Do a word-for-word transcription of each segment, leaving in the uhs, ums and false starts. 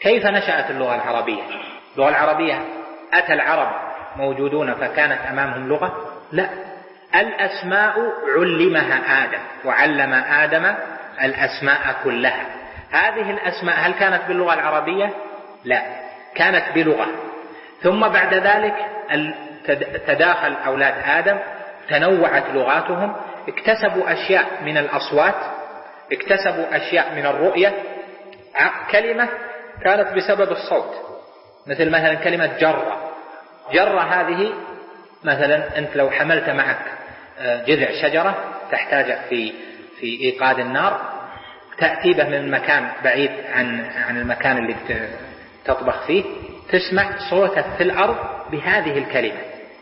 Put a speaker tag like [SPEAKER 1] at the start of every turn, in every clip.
[SPEAKER 1] كيف نشأت اللغة العربية؟ اللغة العربية أتى العرب موجودون فكانت أمامهم لغة؟ لا، الأسماء علمها آدم وعلم آدم الأسماء كلها. هذه الأسماء هل كانت باللغة العربية؟ لا، كانت بلغة. ثم بعد ذلك تداخل أولاد آدم، تنوعت لغاتهم، اكتسبوا أشياء من الأصوات، اكتسبوا أشياء من الرؤية. كلمة كانت بسبب الصوت، مثل مثلا كلمة جرة. جرة هذه مثلا أنت لو حملت معك جذع شجرة تحتاج في في إيقاد النار، تأتي به من مكان بعيد عن عن المكان اللي تطبخ فيه، تسمع صوته في الأرض بهذه الكلمة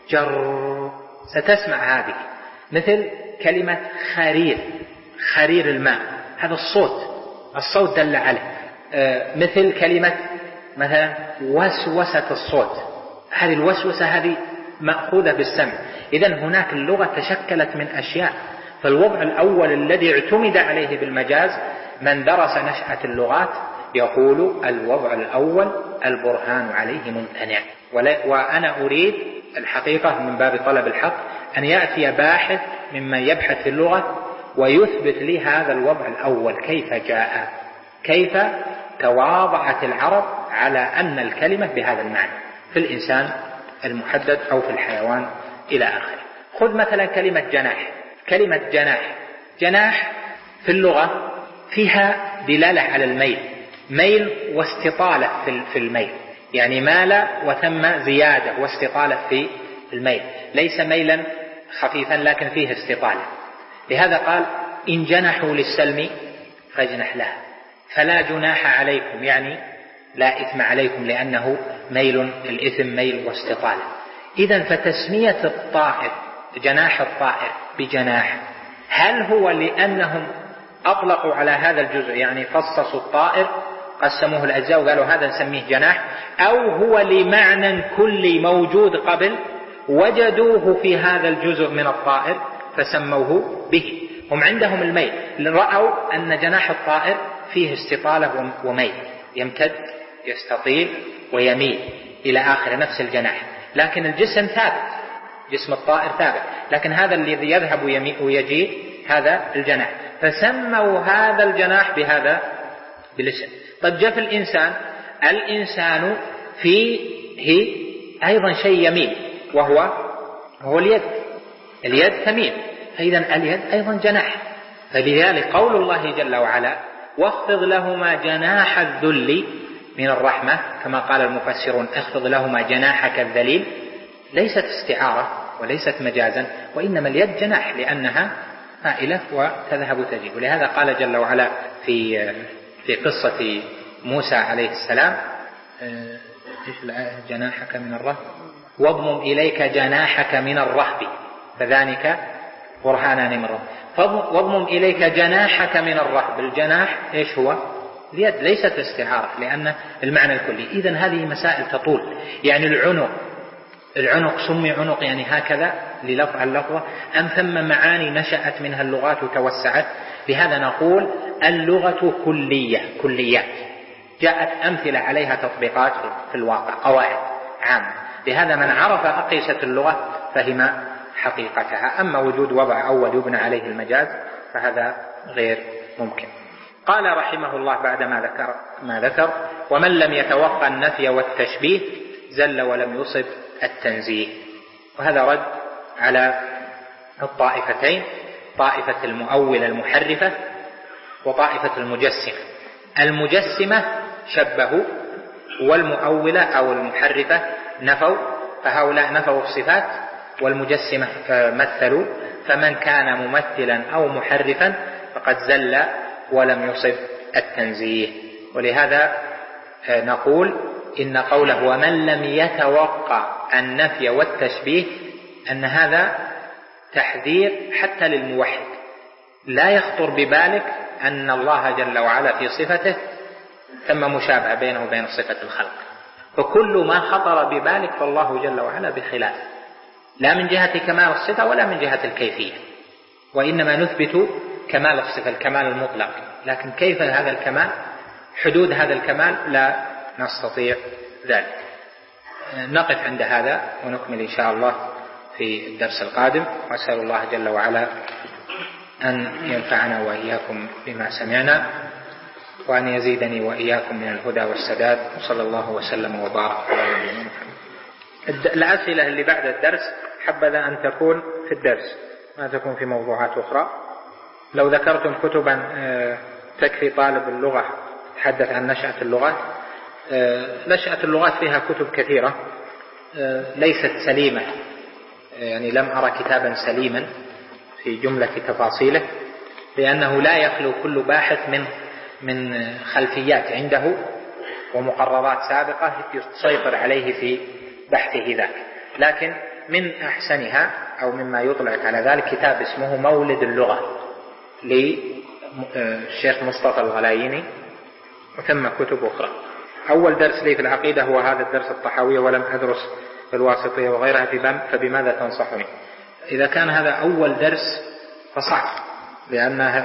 [SPEAKER 1] جر، ستسمع هذه. مثل كلمة خرير، خرير الماء، هذا الصوت، الصوت دل عليه. مثل كلمة مثلا وسوسة الصوت، هذه الوسوسة هذه مأخوذة بالسمع. إذن هناك اللغة تشكلت من أشياء. فالوضع الأول الذي اعتمد عليه بالمجاز، من درس نشأة اللغات يقول الوضع الأول البرهان عليه ممتنع. وأنا أريد الحقيقة من باب طلب الحق أن يأتي باحث ممن يبحث في اللغة ويثبت لي هذا الوضع الأول كيف جاء، كيف تواضعت العرب على أن الكلمة بهذا المعنى في الإنسان المحدد أو في الحيوان إلى آخره. خذ مثلا كلمة جناح. كلمة جناح، جناح في اللغة فيها دلالة على الميل، ميل واستطالة في الميل، يعني مال وثم زيادة واستطالة في الميل، ليس ميلا خفيفا لكن فيه استطالة. لهذا قال إن جنحوا للسلم فاجنح لها، فلا جناح عليكم، يعني لا إثم عليكم، لأنه ميل، الإثم ميل واستطالة. إذن فتسمية الطائر جناح الطائر بجناح، هل هو لأنهم أطلقوا على هذا الجزء، يعني فصصوا الطائر قسموه الأجزاء وقالوا هذا نسميه جناح، أو هو لمعنى كلي موجود قبل وجدوه في هذا الجزء من الطائر فسموه به؟ هم عندهم الميل، رأوا أن جناح الطائر فيه استطالة وميل، يمتد يستطيل ويميل إلى آخر نفس الجناح، لكن الجسم ثابت، جسم الطائر ثابت، لكن هذا الذي يذهب ويجيء هذا الجناح، فسموا هذا الجناح بهذا بالاسم. طب جاء في الإنسان، الإنسان فيه أيضا شيء يميل وهو هو اليد، اليد تميل، فإذا اليد أيضا جناح. فلذلك قول الله جل وعلا واخفض لهما جناح الذل من الرحمة، كما قال المفسرون اخفض لهما جناحك الذليل، ليست استعارة وليست مجازا، وإنما اليد جناح لأنها مائلة وتذهب تجيب. ولهذا قال جل وعلا في في قصة موسى عليه السلام ايش جناحك من الرهب واضمم إليك جناحك من الرهب فذلك برهانان من ربك. واضمم إليك جناحك من الرهب، الجناح ايش هو؟ اليد، ليست استعارة لأن المعنى الكلي. إذن هذه مسائل تطول، يعني العنق، العنق سمي عنق يعني هكذا للفظ اللفظة، أم ثم معاني نشأت منها اللغات وتوسعت؟ بهذا نقول اللغة كلية، كليات جاءت أمثلة عليها تطبيقات في الواقع، قواعد عامة. لهذا من عرف أقيسة اللغة فهم حقيقتها. أما وجود وضع أول يبنى عليه المجاز فهذا غير ممكن. قال رحمه الله بعد ما ذكر ما ذكر ومن لم يتوقع النفي والتشبيه زل ولم يصب التنزيه. وهذا رد على الطائفتين، طائفة المؤولة المحرفة وطائفة المجسمة. المجسمة شبهوا، والمؤولة أو المحرفة نفوا، فهؤلاء نفوا الصفات والمجسمة مثلوا، فمن كان ممثلا أو محرفا فقد زل ولم يصب التنزيه. ولهذا نقول إن قوله ومن لم يتوقع النفي والتشبيه أن هذا تحذير حتى للموحد، لا يخطر ببالك أن الله جل وعلا في صفته ثم مشابهة بينه وبين صفة الخلق، فكل ما خطر ببالك فالله جل وعلا بخلاف، لا من جهة كمال الصفة ولا من جهة الكيفية، وإنما نثبت كمال الصفة، الكمال المطلق، لكن كيف هذا الكمال، حدود هذا الكمال لا نستطيع ذلك. نقف عند هذا ونكمل إن شاء الله في الدرس القادم، وأسأل الله جل وعلا أن ينفعنا وإياكم بما سمعنا، وأن يزيدني وإياكم من الهدى والسداد، وصلى الله وسلم وبارك على نبينا محمد. الأسئلة اللي بعد الدرس حبذا أن تكون في الدرس، ما تكون في موضوعات أخرى. لو ذكرتم كتبا تكفي طالب اللغة تحدث عن نشأة اللغات. نشأة اللغات فيها كتب كثيرة ليست سليمة، يعني لم أرى كتابا سليما في جملة تفاصيله، لأنه لا يخلو كل باحث من من خلفيات عنده ومقررات سابقة تسيطر عليه في بحثه ذاك. لكن من أحسنها أو مما يطلق على ذلك كتاب اسمه مولد اللغة للشيخ مصطفى الغلايني، وثم كتب أخرى. أول درس لي في العقيدة هو هذا الدرس الطحاوية، ولم أدرس الواسطية وغيرها، فبماذا تنصحني؟ إذا كان هذا أول درس فصعب، لأن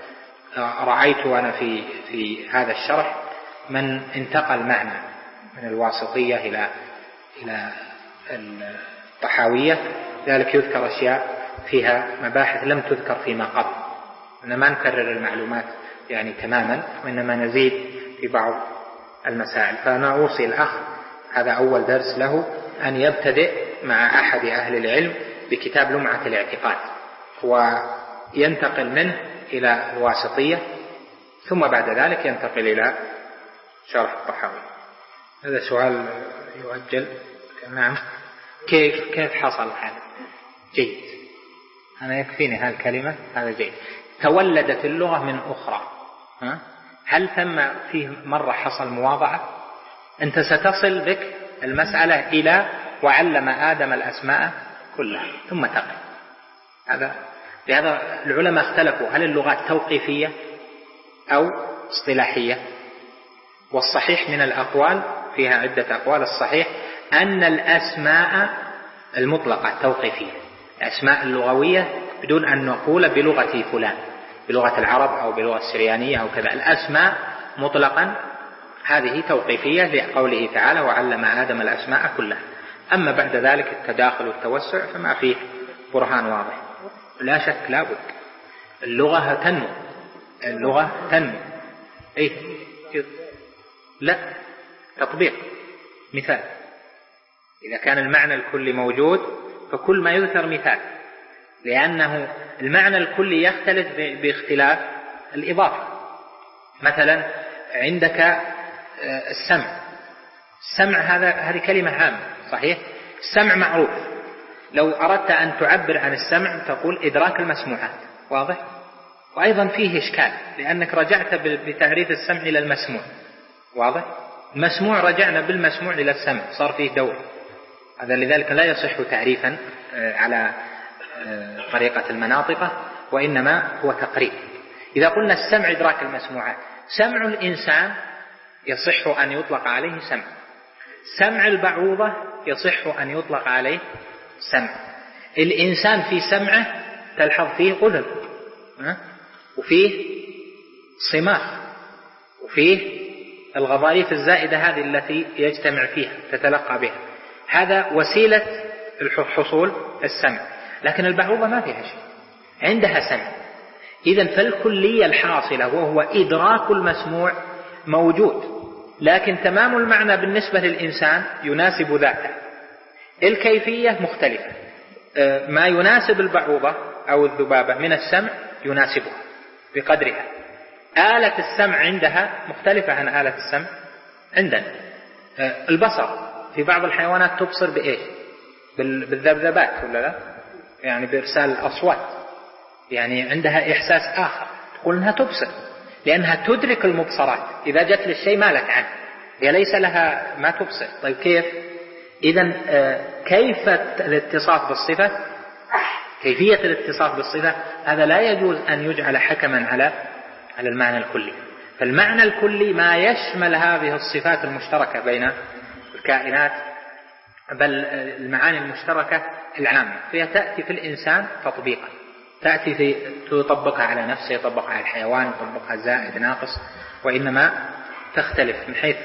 [SPEAKER 1] رأيت أنا في في هذا الشرح من انتقل معنا من الواسطية إلى إلى الطحاوية، ذلك يذكر أشياء فيها مباحث لم تذكر فيما قبل. إنما نكرر المعلومات يعني تماما، وإنما نزيد في بعض المسائل. فأنا أوصي الأخ هذا أول درس له أن يبتدئ مع أحد أهل العلم بكتاب لمعة الاعتقاد، وينتقل منه إلى الواسطية، ثم بعد ذلك ينتقل إلى شرح الطحاوي. هذا سؤال يؤجل. نعم. كيف كيف حصل هذا؟ جيد، أنا يكفيني هالكلمة، هذا جيد. تولدت اللغة من أخرى، ها؟ هل ثم فيه مرة حصل مواضعة؟ أنت ستصل بك المسألة إلى وعلم آدم الأسماء كلها ثم تقل. هذا لهذا العلماء اختلفوا هل اللغات توقيفية أو اصطلاحية، والصحيح من الأقوال فيها عدة أقوال. الصحيح أن الأسماء المطلقة توقيفية، الأسماء اللغوية بدون أن نقول بلغة فلان، بلغة العرب أو بلغة السريانية أو كذا، الأسماء مطلقا هذه توقيفية لقوله تعالى وعلم آدم الأسماء كلها. أما بعد ذلك التداخل والتوسع فما فيه برهان واضح. لا شك لا بد اللغة تنمو، اللغة تنمو. إيه؟ لا تطبيق. مثال، إذا كان المعنى الكلي موجود فكل ما يذكر مثال، لأنه المعنى الكلي يختلف باختلاف الإضافة. مثلا عندك السمع، السمع هذا هذه كلمة عامة صحيح، السمع معروف. لو أردت أن تعبر عن السمع تقول إدراك المسموعات، واضح؟ وأيضا فيه إشكال لأنك رجعت بتعريف السمع إلى المسموع، واضح؟ المسموع رجعنا بالمسموع إلى السمع، صار فيه دور. هذا لذلك لا يصح تعريفا على طريقة المناطق، وإنما هو تقريب. إذا قلنا السمع إدراك المسموعات، سمع الإنسان يصح أن يطلق عليه سمع، سمع البعوضة يصح أن يطلق عليه سمع. الإنسان في سمعه تلحظ فيه قدر، وفيه صماخ، وفيه الغضاريف الزائدة هذه التي يجتمع فيها تتلقى بها، هذا وسيلة الحصول السمع. لكن البعوضة ما فيها شيء، عندها سمع. إذن فالكلية الحاصلة وهو إدراك المسموع موجود، لكن تمام المعنى بالنسبة للإنسان يناسب ذاته، الكيفية مختلفة. ما يناسب البعوضة أو الذبابة من السمع يناسبها بقدرها. آلة السمع عندها مختلفة عن آلة السمع عندنا. البصر في بعض الحيوانات تبصر بإيش؟ بالذبذبات ولا لا؟ يعني بإرسال الأصوات، يعني عندها إحساس آخر، تقول أنها تبصر لأنها تدرك المبصرات. إذا جت للشيء مالت عنه، هي ليس لها ما تبصر. طيب كيف؟ إذن كيف الاتصاف بالصفة، كيفية الاتصاف بالصفة، هذا لا يجوز أن يجعل حكما على على المعنى الكلي. فالمعنى الكلي ما يشمل هذه الصفات المشتركة بين الكائنات، بل المعاني المشتركة العامة، فهي تأتي في الإنسان تطبيقا، تأتي في تطبقها على نفسه، يطبقها على الحيوان، يطبقها زائد ناقص، وإنما تختلف من حيث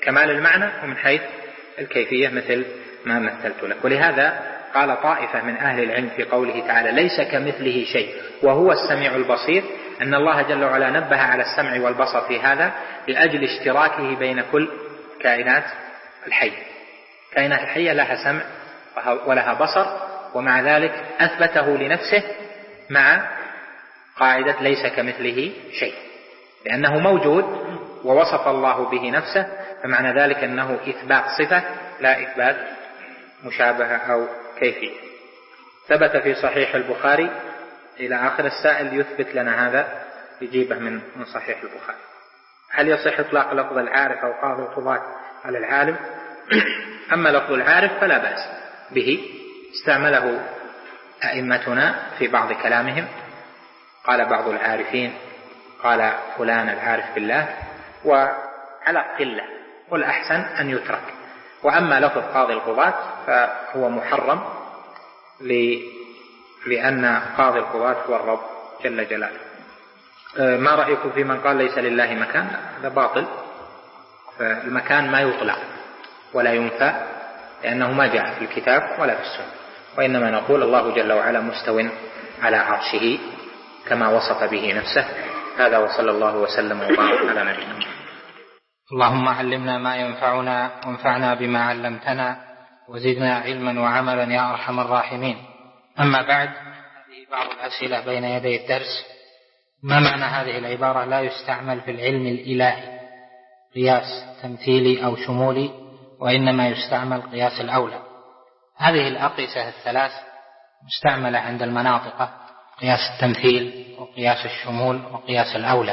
[SPEAKER 1] كمال المعنى ومن حيث الكيفية مثل ما مثلت لك. ولهذا قال طائفة من أهل العلم في قوله تعالى ليس كمثله شيء وهو السميع البصير أن الله جل وعلا نبه على السمع والبصر في هذا لأجل اشتراكه بين كل كائنات الحية. كائنات الحية لها سمع ولها بصر، ومع ذلك أثبته لنفسه مع قاعدة ليس كمثله شيء، لأنه موجود ووصف الله به نفسه، فمعنى ذلك أنه إثبات صفة لا إثبات مشابهة أو كيفية. ثبت في صحيح البخاري إلى آخر. السائل يثبت لنا هذا يجيبه من من صحيح البخاري. هل يصح إطلاق لفظ العارف أو قاضي القضاة على العالم؟ أما لفظ العارف فلا بأس به، استعمله أئمتنا في بعض كلامهم، قال بعض العارفين قال فلان العارف بالله، وعلى قلة، والأحسن أن يترك. وأما لفظ قاضي القضاة فهو محرم لأن قاضي القضاة هو الرب جل جلاله. ما رأيكم في من قال ليس لله مكان؟ هذا باطل. فالمكان ما يطلق ولا ينفى لأنه ما جاء في الكتاب ولا في السنة، وإنما نقول الله جل وعلا مستو على عرشه كما وصف به نفسه. هذا وصلى الله وسلم وبارك على نبينا.
[SPEAKER 2] اللهم علمنا ما ينفعنا وانفعنا بما علمتنا وزدنا علما وعملا يا أرحم الراحمين. أما بعد، هذه بعض الأسئلة بين يدي الدرس. ما معنى هذه العبارة لا يستعمل في العلم الإلهي قياس تمثيلي أو شمولي وإنما يستعمل قياس الأولى؟ هذه الأقيسة الثلاث مستعملة عند المناطق: قياس التمثيل وقياس الشمول وقياس الأولى.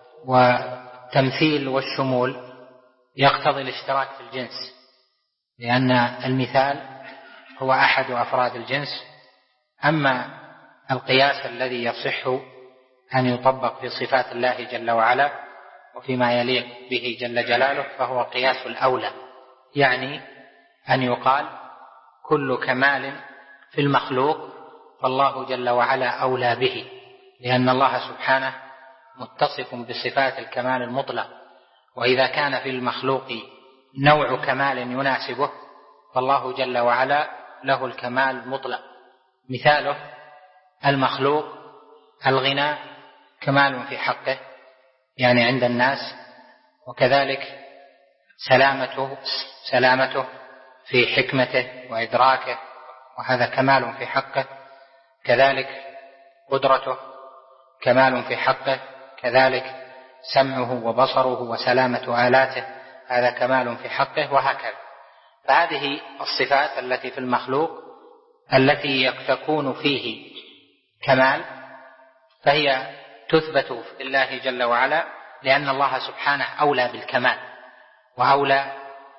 [SPEAKER 2] والتمثيل والشمول يقتضي الاشتراك في الجنس، لأن المثال هو أحد أفراد الجنس. أما القياس الذي يصح أن يطبق في صفات الله جل وعلا وفيما يليق به جل جلاله فهو قياس الأولى، يعني أن يقال كل كمال في المخلوق فالله جل وعلا أولى به، لأن الله سبحانه متصف بصفات الكمال المطلق، وإذا كان في المخلوق نوع كمال يناسبه فالله جل وعلا له الكمال المطلق. مثاله المخلوق الغنى كمال في حقه يعني عند الناس، وكذلك سلامته سلامته في حكمته وإدراكه وهذا كمال في حقه، كذلك قدرته كمال في حقه، كذلك سمعه وبصره وسلامة آلاته هذا كمال في حقه، وهكذا. فهذه الصفات التي في المخلوق التي تكون فيه كمال فهي تثبت في الله جل وعلا، لأن الله سبحانه أولى بالكمال وأولى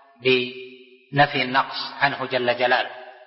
[SPEAKER 2] بنفي النقص عنه جل جلاله.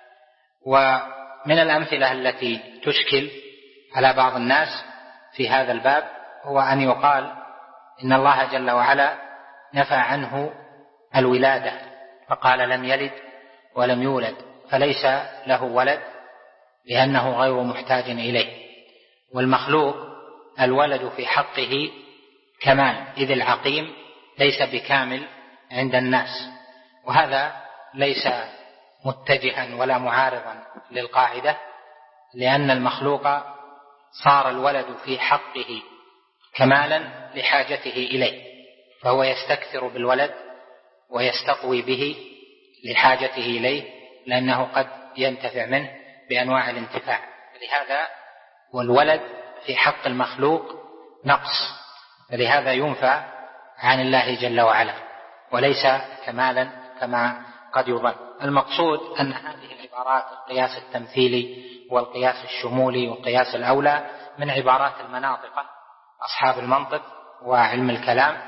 [SPEAKER 2] ومن الأمثلة التي تشكل على بعض الناس في هذا الباب هو أن يقال إن الله جل وعلا نفى عنه الولادة فقال لم يلد ولم يولد، فليس له ولد لأنه غير محتاج إليه. والمخلوق الولد في حقه كمال، إذ العقيم ليس بكامل عند الناس، وهذا ليس متجها ولا معارضا للقاعدة، لأن المخلوق صار الولد في حقه كمالا لحاجته إليه، فهو يستكثر بالولد ويستقوي به لحاجته إليه، لأنه قد ينتفع منه بأنواع الانتفاع. لهذا والولد في حق المخلوق نقص، فلهذا ينفى عن الله جل وعلا وليس كمالا كما قد يظن. المقصود أن هذه العبارات القياس التمثيلي والقياس الشمولي والقياس الأولى من عبارات المناطق أصحاب المنطق وعلم الكلام،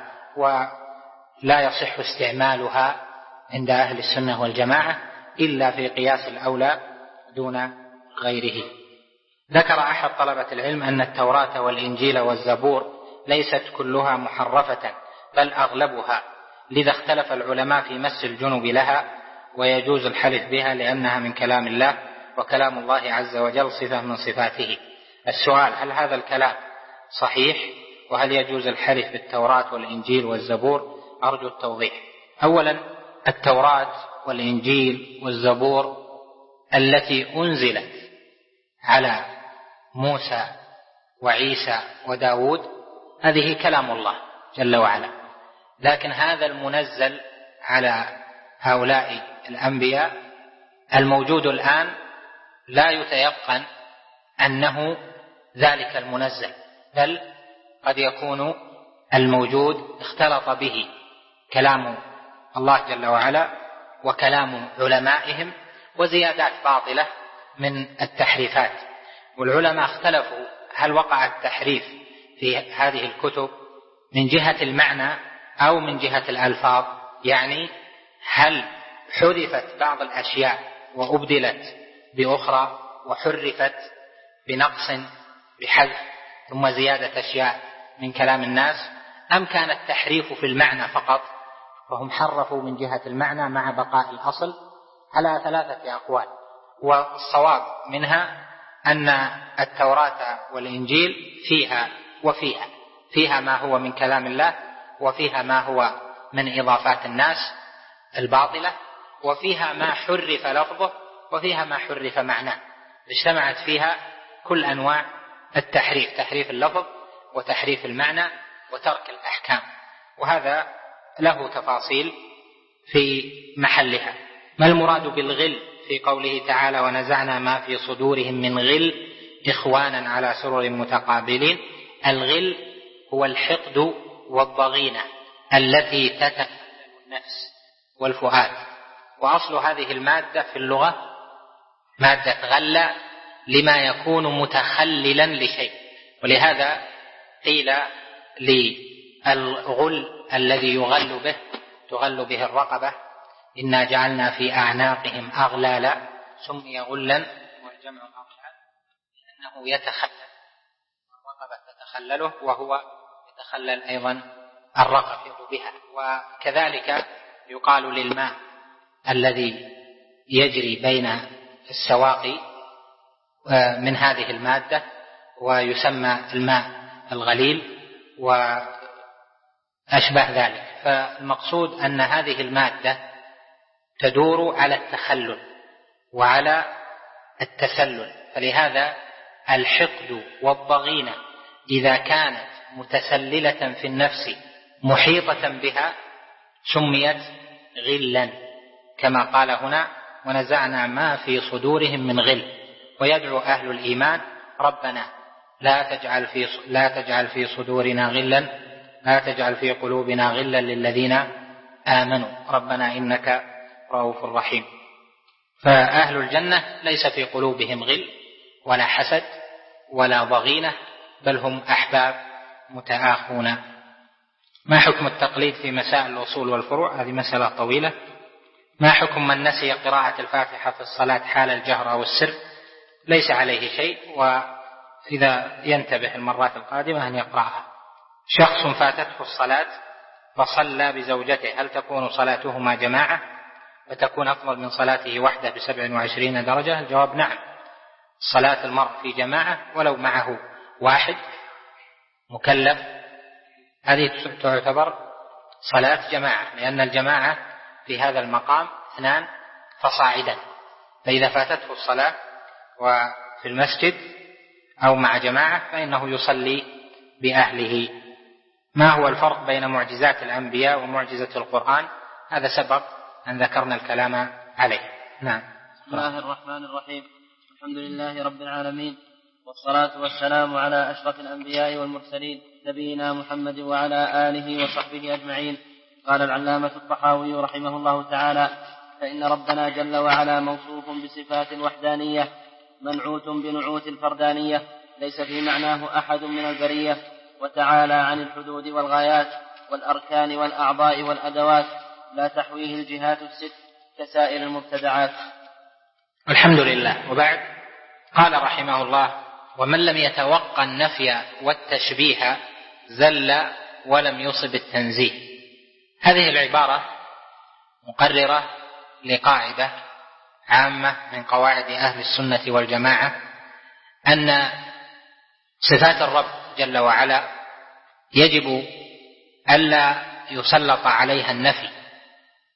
[SPEAKER 2] ولا يصح استعمالها عند أهل السنة والجماعة إلا في قياس الأولى دون غيره. ذكر أحد طلبة العلم أن التوراة والإنجيل والزبور ليست كلها محرفة بل أغلبها، لذا اختلف العلماء في مس الجنب لها ويجوز الحلف بها لأنها من كلام الله، وكلام الله عز وجل صفة من صفاته. السؤال: هل هذا الكلام صحيح؟ وهل يجوز الحلف بالتوراة والإنجيل والزبور؟ أرجو التوضيح. أولا التوراة والإنجيل والزبور التي أنزلت على موسى وعيسى وداود هذه كلام الله جل وعلا، لكن هذا المنزل على هؤلاء الأنبياء الموجود الآن لا يتيقن أنه ذلك المنزل، بل قد يكون الموجود اختلط به كلام الله جل وعلا وكلام علمائهم وزيادات باطلة من التحريفات. والعلماء اختلفوا هل وقع التحريف في هذه الكتب من جهة المعنى أو من جهة الألفاظ، يعني هل حذفت بعض الأشياء وأبدلت بأخرى وحرفت بنقص بحذف ثم زيادة أشياء من كلام الناس، أم كان التحريف في المعنى فقط فهم حرفوا من جهة المعنى مع بقاء الأصل؟ على ثلاثة أقوال، والصواب منها أن التوراة والإنجيل فيها وفيها فيها ما هو من كلام الله، وفيها ما هو من إضافات الناس الباطلة، وفيها ما حرف لفظه وفيها ما حرف معناه، اجتمعت فيها كل أنواع التحريف، تحريف اللفظ وتحريف المعنى وترك الأحكام، وهذا له تفاصيل في محلها. ما المراد بالغل في قوله تعالى ونزعنا ما في صدورهم من غل إخوانا على سرر متقابلين؟ الغل هو الحقد والضغينة التي تتكلم النفس والفؤاد، وأصل هذه المادة في اللغة مادة غل لما يكون متخللا لشيء، ولهذا قيل للغل الذي يغل به تغل به الرقبة إنا جعلنا في أعناقهم أغلالا سمي غلا والجمع أغلال لأنه يتخلل، الرقبة تتخلله وهو يتخلل أيضا الرقبة بها. وكذلك يقال للماء الذي يجري بين السواقي من هذه المادة ويسمى الماء الغليل وأشبه ذلك. فالمقصود أن هذه المادة تدور على التخلل وعلى التسلل، فلهذا الحقد والضغينة إذا كانت متسللة في النفس محيطة بها سميت غلا، كما قال هنا ونزعنا ما في صدورهم من غل. ويدعو أهل الإيمان ربنا لا تجعل في لا تجعل في صدورنا غلا لا تجعل في قلوبنا غلا للذين آمنوا ربنا إنك رؤوف رحيم. فأهل الجنة ليس في قلوبهم غل ولا حسد ولا ضغينة، بل هم أحباب متآخون. ما حكم التقليد في مسائل الأصول والفروع؟ هذه مسألة طويلة. ما حكم من نسي قراءة الفاتحة في الصلاة حال الجهر أو السر؟ ليس عليه شيء، وإذا ينتبه المرات القادمة أن يقرأها. شخص فاتته الصلاة فصلى بزوجته، هل تكون صلاتهما جماعة وتكون أفضل من صلاته وحده بسبع وعشرين درجة؟ الجواب نعم، صلاة المرء في جماعة ولو معه واحد مكلف هذه تعتبر صلاة جماعة، لأن الجماعة في هذا المقام اثنان فصاعدا، فإذا فاتته الصلاة وفي المسجد أو مع جماعة فإنه يصلي بأهله. ما هو الفرق بين معجزات الأنبياء ومعجزة القرآن؟ هذا سبق أن ذكرنا الكلام عليه. نعم.
[SPEAKER 3] بسم الله الرحمن الرحيم، الحمد لله رب العالمين، والصلاة والسلام على أشرف الأنبياء والمرسلين نبينا محمد وعلى آله وصحبه أجمعين. قال العلامة الطحاوي رحمه الله تعالى: فإن ربنا جل وعلا موصوف بصفات الوحدانية منعوت بنعوت الفردانية ليس في معناه أحد من البرية، وتعالى عن الحدود والغايات والأركان والأعضاء والأدوات لا تحويه الجهات الست كسائر المبتدعات.
[SPEAKER 2] الحمد لله. وبعد قال رحمه الله: ومن لم يتوقع النفي والتشبيه زل ولم يصب التنزيه. هذه العبارة مقررة لقاعدة عامة من قواعد أهل السنة والجماعة، أن صفات الرب جل وعلا يجب ألا يسلط عليها النفي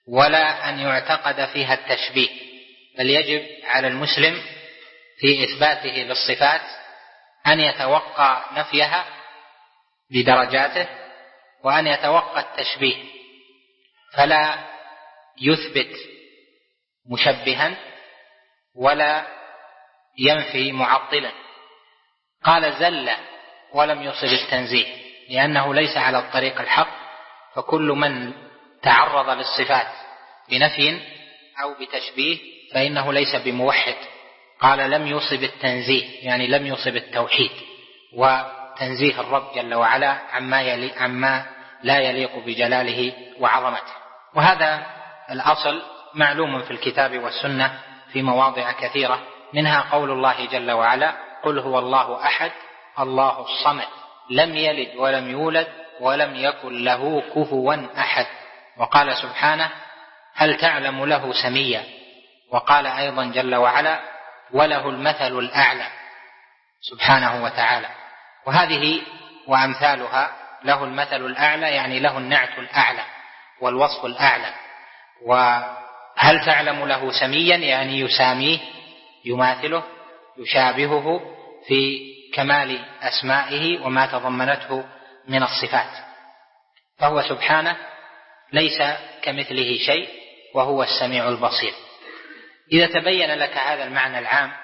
[SPEAKER 2] ولا أن يعتقد فيها التشبيه، بل يجب على المسلم في إثباته للصفات أن يتوقع نفيها بدرجاته وأن يتوقع التشبيه، فلا يثبت مشبها ولا ينفي معطلا. قال زل ولم يصب التنزيه، لأنه ليس على الطريق الحق، فكل من تعرض للصفات بنفي أو بتشبيه فإنه ليس بموحد. قال لم يصب التنزيه، يعني لم يصب التوحيد وتنزيه الرب جل وعلا عما, يلي عما لا يليق بجلاله وعظمته. وهذا الأصل معلوم في الكتاب والسنة في مواضع كثيرة، منها قول الله جل وعلا قل هو الله أحد الله الصمد لم يلد ولم يولد ولم يكن له كفوا أحد. وقال سبحانه هل تعلم له سميا. وقال أيضا جل وعلا وله المثل الأعلى سبحانه وتعالى. وهذه وأمثالها له المثل الأعلى يعني له النعت الأعلى والوصف الأعلى. وهل تعلم له سميا يعني يساميه يماثله يشابهه في كمال أسمائه وما تضمنته من الصفات، فهو سبحانه ليس كمثله شيء وهو السميع البصير. إذا تبين لك هذا المعنى العام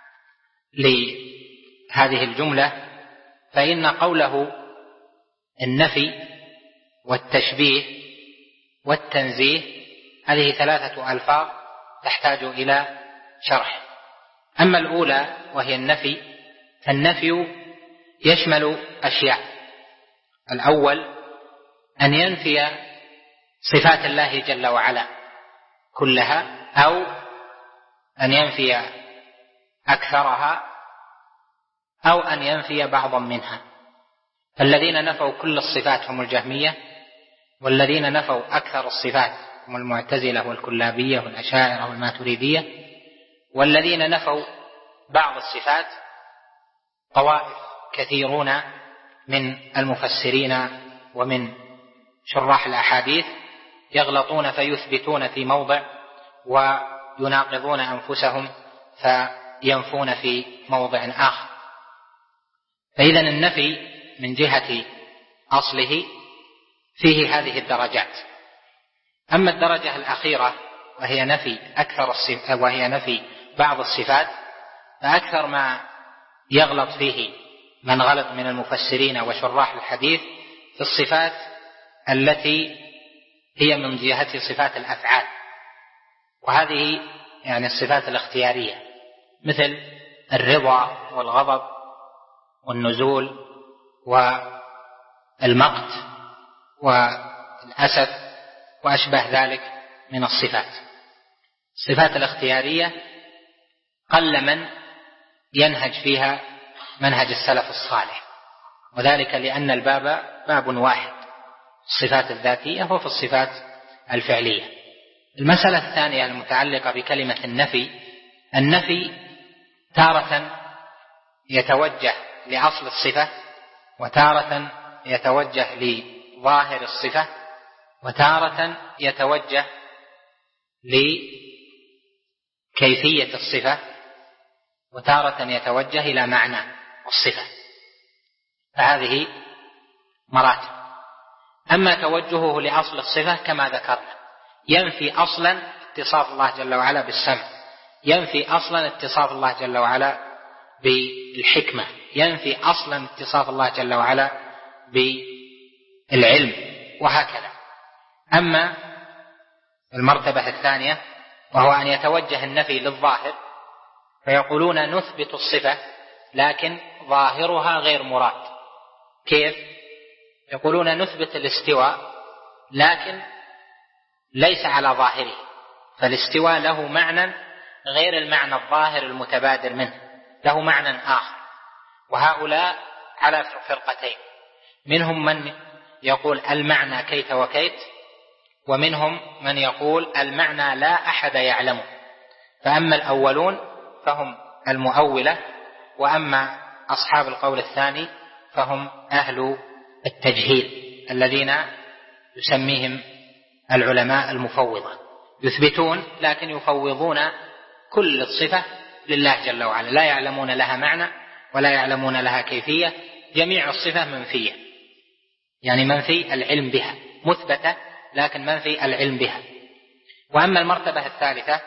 [SPEAKER 2] لهذه الجملة فإن قوله النفي والتشبيه والتنزيه هذه ثلاثة ألفاظ تحتاج إلى شرح. أما الأولى وهي النفي، فالنفي يشمل أشياء. الأول أن ينفي صفات الله جل وعلا كلها أو أن ينفي أكثرها أو أن ينفي بعضا منها. فالذين نفوا كل الصفات هم الجهمية، والذين نفوا أكثر الصفات هم المعتزلة والكلابية والأشاعرة والماتريدية، والذين نفوا بعض الصفات طوائف كثيرون من المفسرين ومن شراح الأحاديث يغلطون فيثبتون في موضع ويناقضون أنفسهم فينفون في موضع آخر. فإذا النفي من جهة أصله فيه هذه الدرجات. أما الدرجة الأخيرة وهي نفي أكثر الصفات وهي نفي بعض الصفات، فأكثر ما يغلط فيه من غلط من المفسرين وشراح الحديث في الصفات التي هي من جهة صفات الأفعال، وهذه يعني الصفات الاختيارية مثل الرضا والغضب والنزول والمقت والأسف وأشبه ذلك من الصفات. الصفات الاختيارية قل من ينهج فيها منهج السلف الصالح، وذلك لأن الباب باب واحد، الصفات الذاتية وفي الصفات الفعلية. المسألة الثانية المتعلقة بكلمة النفي، النفي تارة يتوجه لأصل الصفة، وتارة يتوجه لظاهر الصفة، وتارة يتوجه لكيفية الصفة، وتارة يتوجه إلى معنى الصفة. فهذه مراتب. أما توجهه لأصل الصفة كما ذكرنا ينفي أصلا اتصاف الله جل وعلا بالسمع، ينفي أصلا اتصاف الله جل وعلا بالحكمة، ينفي أصلا اتصاف الله جل وعلا بالعلم، وهكذا. أما المرتبة الثانية وهو أن يتوجه النفي للظاهر، فيقولون نثبت الصفة لكن ظاهرها غير مراد. كيف؟ يقولون نثبت الاستواء لكن ليس على ظاهره، فالاستواء له معنى غير المعنى الظاهر المتبادر منه، له معنى آخر. وهؤلاء على فرقتين، منهم من يقول المعنى كيت وكيت، ومنهم من يقول المعنى لا أحد يعلمه. فأما الأولون فهم المؤولة، وأما أصحاب القول الثاني فهم أهل التجهيل الذين يسميهم العلماء المفوضة، يثبتون لكن يفوضون كل الصفة لله جل وعلا، لا يعلمون لها معنى ولا يعلمون لها كيفية، جميع الصفة منفية، يعني منفي العلم بها، مثبتة لكن منفي العلم بها. وأما المرتبة الثالثة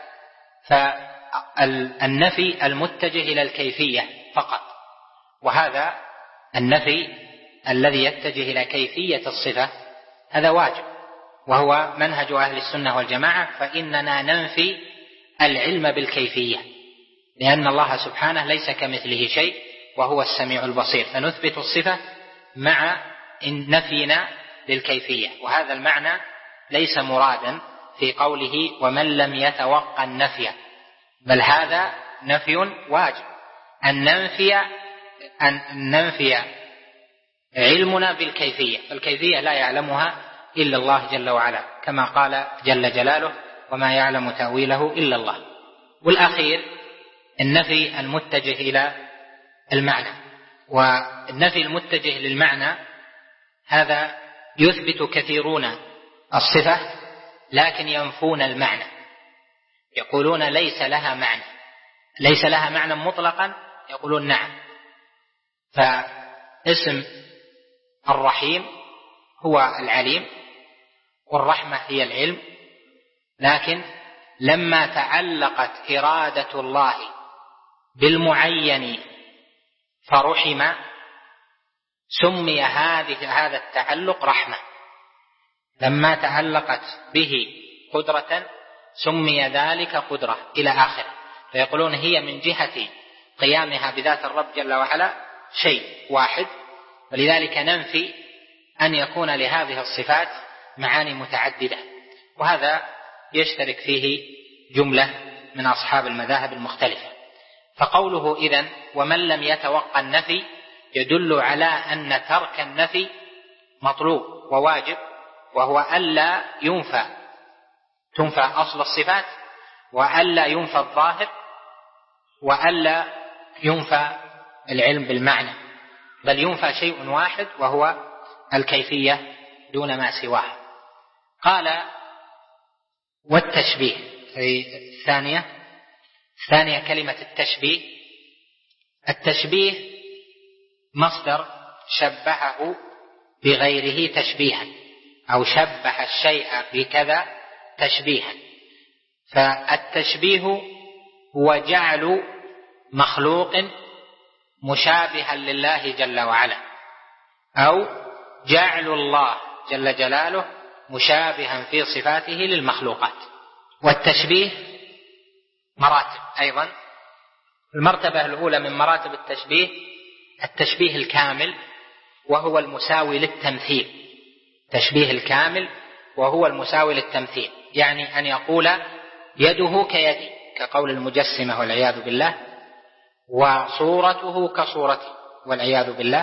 [SPEAKER 2] فالنفي المتجه إلى الكيفية فقط، وهذا النفي الذي يتجه إلى كيفية الصفة هذا واجب، وهو منهج أهل السنة والجماعة، فإننا ننفي العلم بالكيفية، لأن الله سبحانه ليس كمثله شيء وهو السميع البصير، فنثبت الصفة مع نفينا للكيفية. وهذا المعنى ليس مرادا في قوله ومن لم يتوقع النفي، بل هذا نفي واجب، أن ننفي, أن ننفي علمنا بالكيفية، فالكيفية لا يعلمها إلا الله جل وعلا، كما قال جل جلاله وما يعلم تأويله إلا الله. والأخير النفي المتجه إلى المعنى، والنفي المتجه للمعنى هذا يثبت كثيرون الصفة لكن ينفون المعنى، يقولون ليس لها معنى، ليس لها معنى مطلقا، يقولون نعم. فاسم الرحيم هو العليم والرحمة هي العلم، لكن لما تعلقت إرادة الله بالمعين فرحم سمي هذه هذا التعلق رحمة، لما تعلقت به قدرة سمي ذلك قدرة إلى آخره. فيقولون هي من جهة قيامها بذات الرب جل وعلا شيء واحد، ولذلك ننفي أن يكون لهذه الصفات معاني متعددة، وهذا يشترك فيه جملة من أصحاب المذاهب المختلفة. فقوله إذن ومن لم يتوقع النفي يدل على أن ترك النفي مطلوب وواجب، وهو ألا ينفى تنفى أصل الصفات، وألا ينفى الظاهر، وألا ينفى العلم بالمعنى، بل ينفى شيء واحد وهو الكيفية دون ما سواه. قال والتشبيه في الثانية الثانية كلمة التشبيه، التشبيه مصدر شبهه بغيره تشبيها، أو شبه الشيء بكذا تشبيها. فالتشبيه هو جعل مخلوق مشابها لله جل وعلا، أو جعل الله جل جلاله مشابها في صفاته للمخلوقات. والتشبيه مراتب أيضا. المرتبة الأولى من مراتب التشبيه التشبيه الكامل، وهو المساوي للتمثيل، تشبيه الكامل وهو المساوي للتمثيل، يعني أن يقول يده كيدي كقول المجسمة والعياذ بالله، وصورته كصورته والعياذ بالله،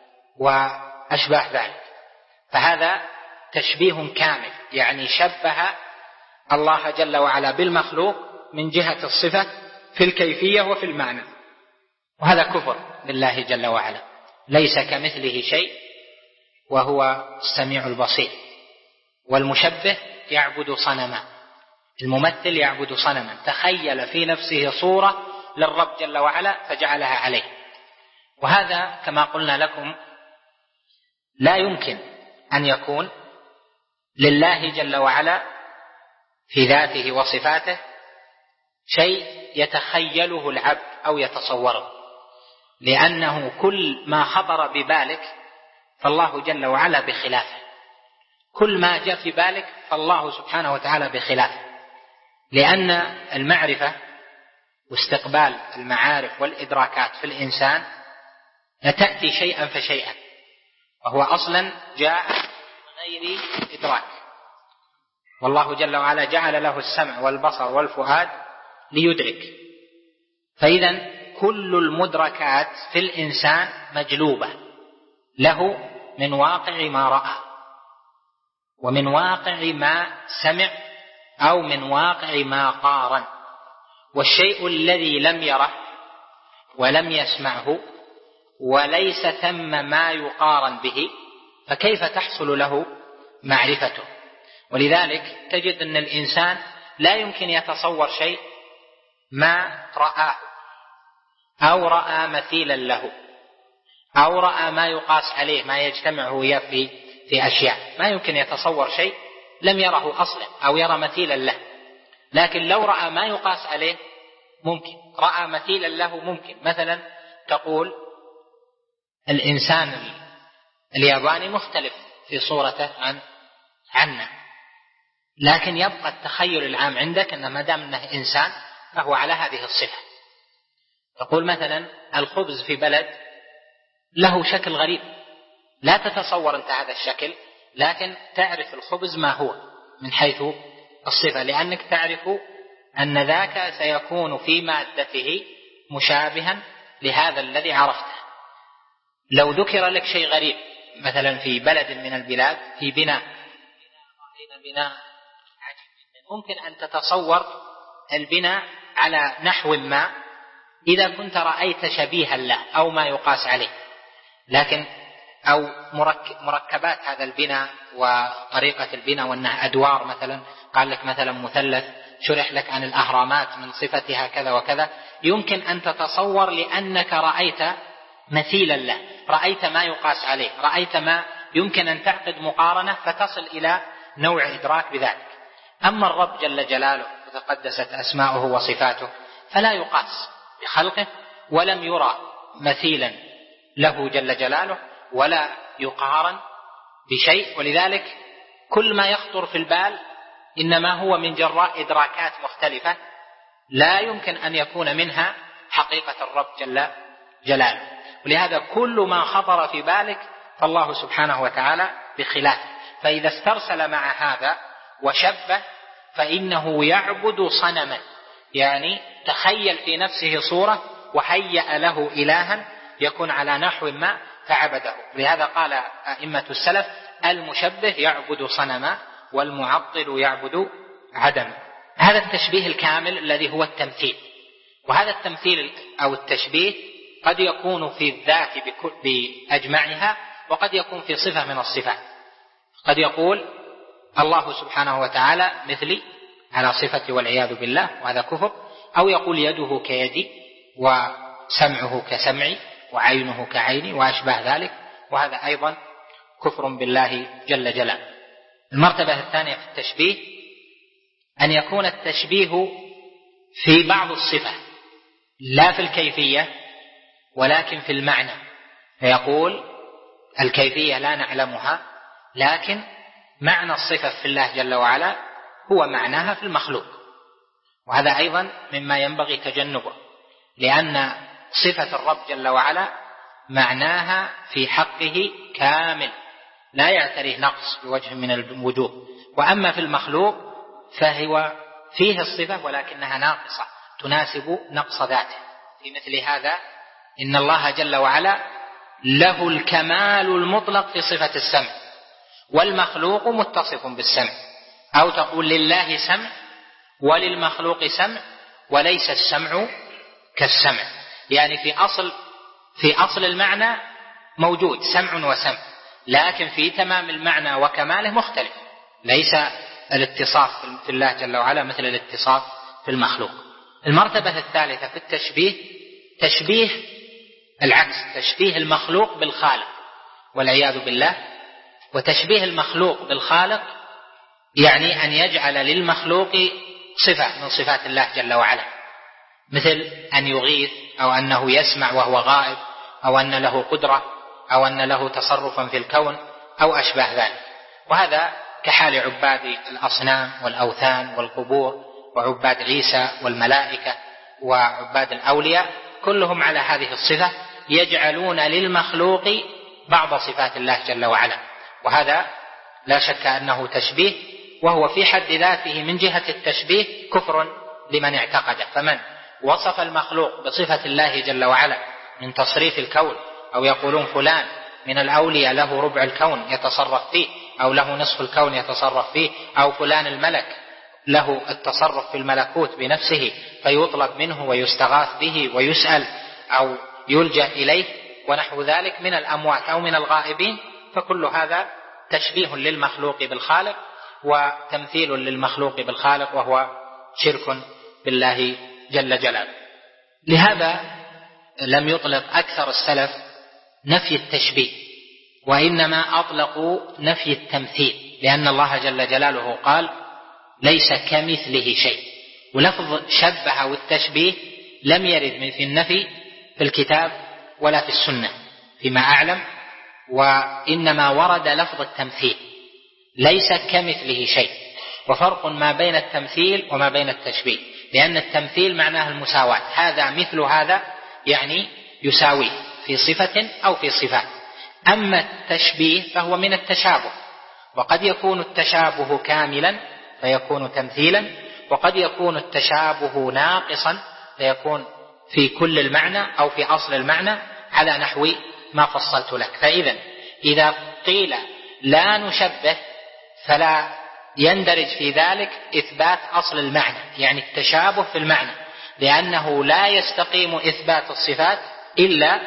[SPEAKER 2] وأشباه ذلك. فهذا تشبيه كامل، يعني شبه الله جل وعلا بالمخلوق من جهة الصفة في الكيفية وفي المعنى، وهذا كفر بالله جل وعلا، ليس كمثله شيء وهو السميع البصير. والمشبه يعبد صنما، الممثل يعبد صنما، تخيل في نفسه صورة للرب جل وعلا فجعلها عليه، وهذا كما قلنا لكم لا يمكن أن يكون لله جل وعلا في ذاته وصفاته شيء يتخيله العبد أو يتصوره، لأنه كل ما خطر ببالك فالله جل وعلا بخلافه، كل ما جاء في بالك فالله سبحانه وتعالى بخلافه، لأن المعرفة واستقبال المعارف والإدراكات في الإنسان تأتي شيئا فشيئا، وهو أصلا جاء غير إدراك، والله جل وعلا جعل له السمع والبصر والفؤاد ليدرك. فإذا كل المدركات في الإنسان مجلوبة له من واقع ما رأى، ومن واقع ما سمع، أو من واقع ما قارن. والشيء الذي لم يره ولم يسمعه وليس ثم ما يقارن به، فكيف تحصل له معرفته؟ ولذلك تجد أن الإنسان لا يمكن يتصور شيء ما رآه أو رأى مثيلا له أو رأى ما يقاس عليه، ما يجتمع وياه في في أشياء. ما يمكن يتصور شيء لم يره أصلا أو يرى مثيلا له، لكن لو رأى ما يقاس عليه ممكن، رأى مثيلا له ممكن. مثلا تقول الإنسان الياباني مختلف في صورته عن عنا، لكن يبقى التخيل العام عندك أن ما دام أنه إنسان فهو على هذه الصفة. تقول مثلا الخبز في بلد له شكل غريب، لا تتصور أنت هذا الشكل، لكن تعرف الخبز ما هو من حيث الصفة، لأنك تعرف أن ذاك سيكون في مادته مشابها لهذا الذي عرفته. لو ذكر لك شيء غريب مثلا في بلد من البلاد في بناء بناء ممكن أن تتصور البناء على نحو ما إذا كنت رأيت شبيها له أو ما يقاس عليه، لكن أو مركبات هذا البناء وطريقة البناء وأنها أدوار، مثلا قال لك مثلا مثلث، شرح لك عن الأهرامات من صفتها كذا وكذا، يمكن أن تتصور لأنك رأيت مثيلا له، رأيت ما يقاس عليه، رأيت ما يمكن أن تعقد مقارنة فتصل إلى نوع إدراك بذلك. أما الرب جل جلاله وتقدست أسماؤه وصفاته فلا يقاس بخلقه، ولم يرى مثيلا له جل جلاله ولا يقارن بشيء، ولذلك كل ما يخطر في البال إنما هو من جراء إدراكات مختلفة لا يمكن أن يكون منها حقيقة الرب جل جلاله. ولهذا كل ما خطر في بالك فالله سبحانه وتعالى بخلاف، فإذا استرسل مع هذا وشبه فإنه يعبد صنما، يعني تخيل في نفسه صورة وهيأ له إلها يكون على نحو ما فعبده. لهذا قال أئمة السلف المشبه يعبد صنما والمعطل يعبد عدما. هذا التشبيه الكامل الذي هو التمثيل، وهذا التمثيل أو التشبيه قد يكون في الذات بأجمعها وقد يكون في صفة من الصفات. قد يقول الله سبحانه وتعالى مثلي على صفة والعياذ بالله وهذا كفر، أو يقول يده كيدي وسمعه كسمعي وعينه كعيني وأشبه ذلك، وهذا أيضا كفر بالله جل جلاله. المرتبة الثانية في التشبيه أن يكون التشبيه في بعض الصفة لا في الكيفية ولكن في المعنى، فيقول الكيفية لا نعلمها لكن معنى الصفة في الله جل وعلا هو معناها في المخلوق، وهذا أيضا مما ينبغي تجنبه، لأن صفة الرب جل وعلا معناها في حقه كامل لا يعتريه نقص بوجه من الوجوه، وأما في المخلوق فهو فيه الصفة ولكنها ناقصة تناسب نقص ذاته. في مثل هذا إن الله جل وعلا له الكمال المطلق في صفة السمع، والمخلوق متصف بالسمع، أو تقول لله سمع وللمخلوق سمع وليس السمع كالسمع، يعني في أصل في أصل المعنى موجود سمع وسمع، لكن في تمام المعنى وكماله مختلف، ليس الاتصاف في الله جل وعلا مثل الاتصاف في المخلوق. المرتبة الثالثة في التشبيه تشبيه العكس، تشبيه المخلوق بالخالق والعياذ بالله. وتشبيه المخلوق بالخالق يعني أن يجعل للمخلوق صفة من صفات الله جل وعلا، مثل أن يغيث أو أنه يسمع وهو غائب أو أن له قدرة أو أن له تصرفا في الكون أو أشبه ذلك. وهذا كحال عباد الأصنام والأوثان والقبور وعباد عيسى والملائكة وعباد الأولياء، كلهم على هذه الصفة، يجعلون للمخلوق بعض صفات الله جل وعلا، وهذا لا شك أنه تشبيه، وهو في حد ذاته من جهة التشبيه كفر لمن اعتقده. فمن وصف المخلوق بصفة الله جل وعلا من تصريف الكون، أو يقولون فلان من الأولياء له ربع الكون يتصرف فيه أو له نصف الكون يتصرف فيه، أو فلان الملك له التصرف في الملكوت بنفسه فيطلب منه ويستغاث به ويسأل أو يلجأ إليه ونحو ذلك من الأموات أو من الغائبين، فكل هذا تشبيه للمخلوق بالخالق. وتمثيل للمخلوق بالخالق، وهو شرك بالله جل جلاله. لهذا لم يطلق أكثر السلف نفي التشبيه، وإنما أطلقوا نفي التمثيل، لأن الله جل جلاله قال ليس كمثله شيء. ولفظ شبه والتشبيه لم يرد في النفي في الكتاب ولا في السنة فيما أعلم، وإنما ورد لفظ التمثيل ليس كمثله شيء. وفرق ما بين التمثيل وما بين التشبيه، لأن التمثيل معناه المساواة، هذا مثل هذا يعني يساويه في صفة أو في صفات. أما التشبيه فهو من التشابه، وقد يكون التشابه كاملا فيكون تمثيلا، وقد يكون التشابه ناقصا فيكون في كل المعنى أو في أصل المعنى على نحو ما فصلت لك. فإذا إذا قيل لا نشبه فلا يندرج في ذلك إثبات أصل المعنى، يعني التشابه في المعنى، لأنه لا يستقيم إثبات الصفات إلا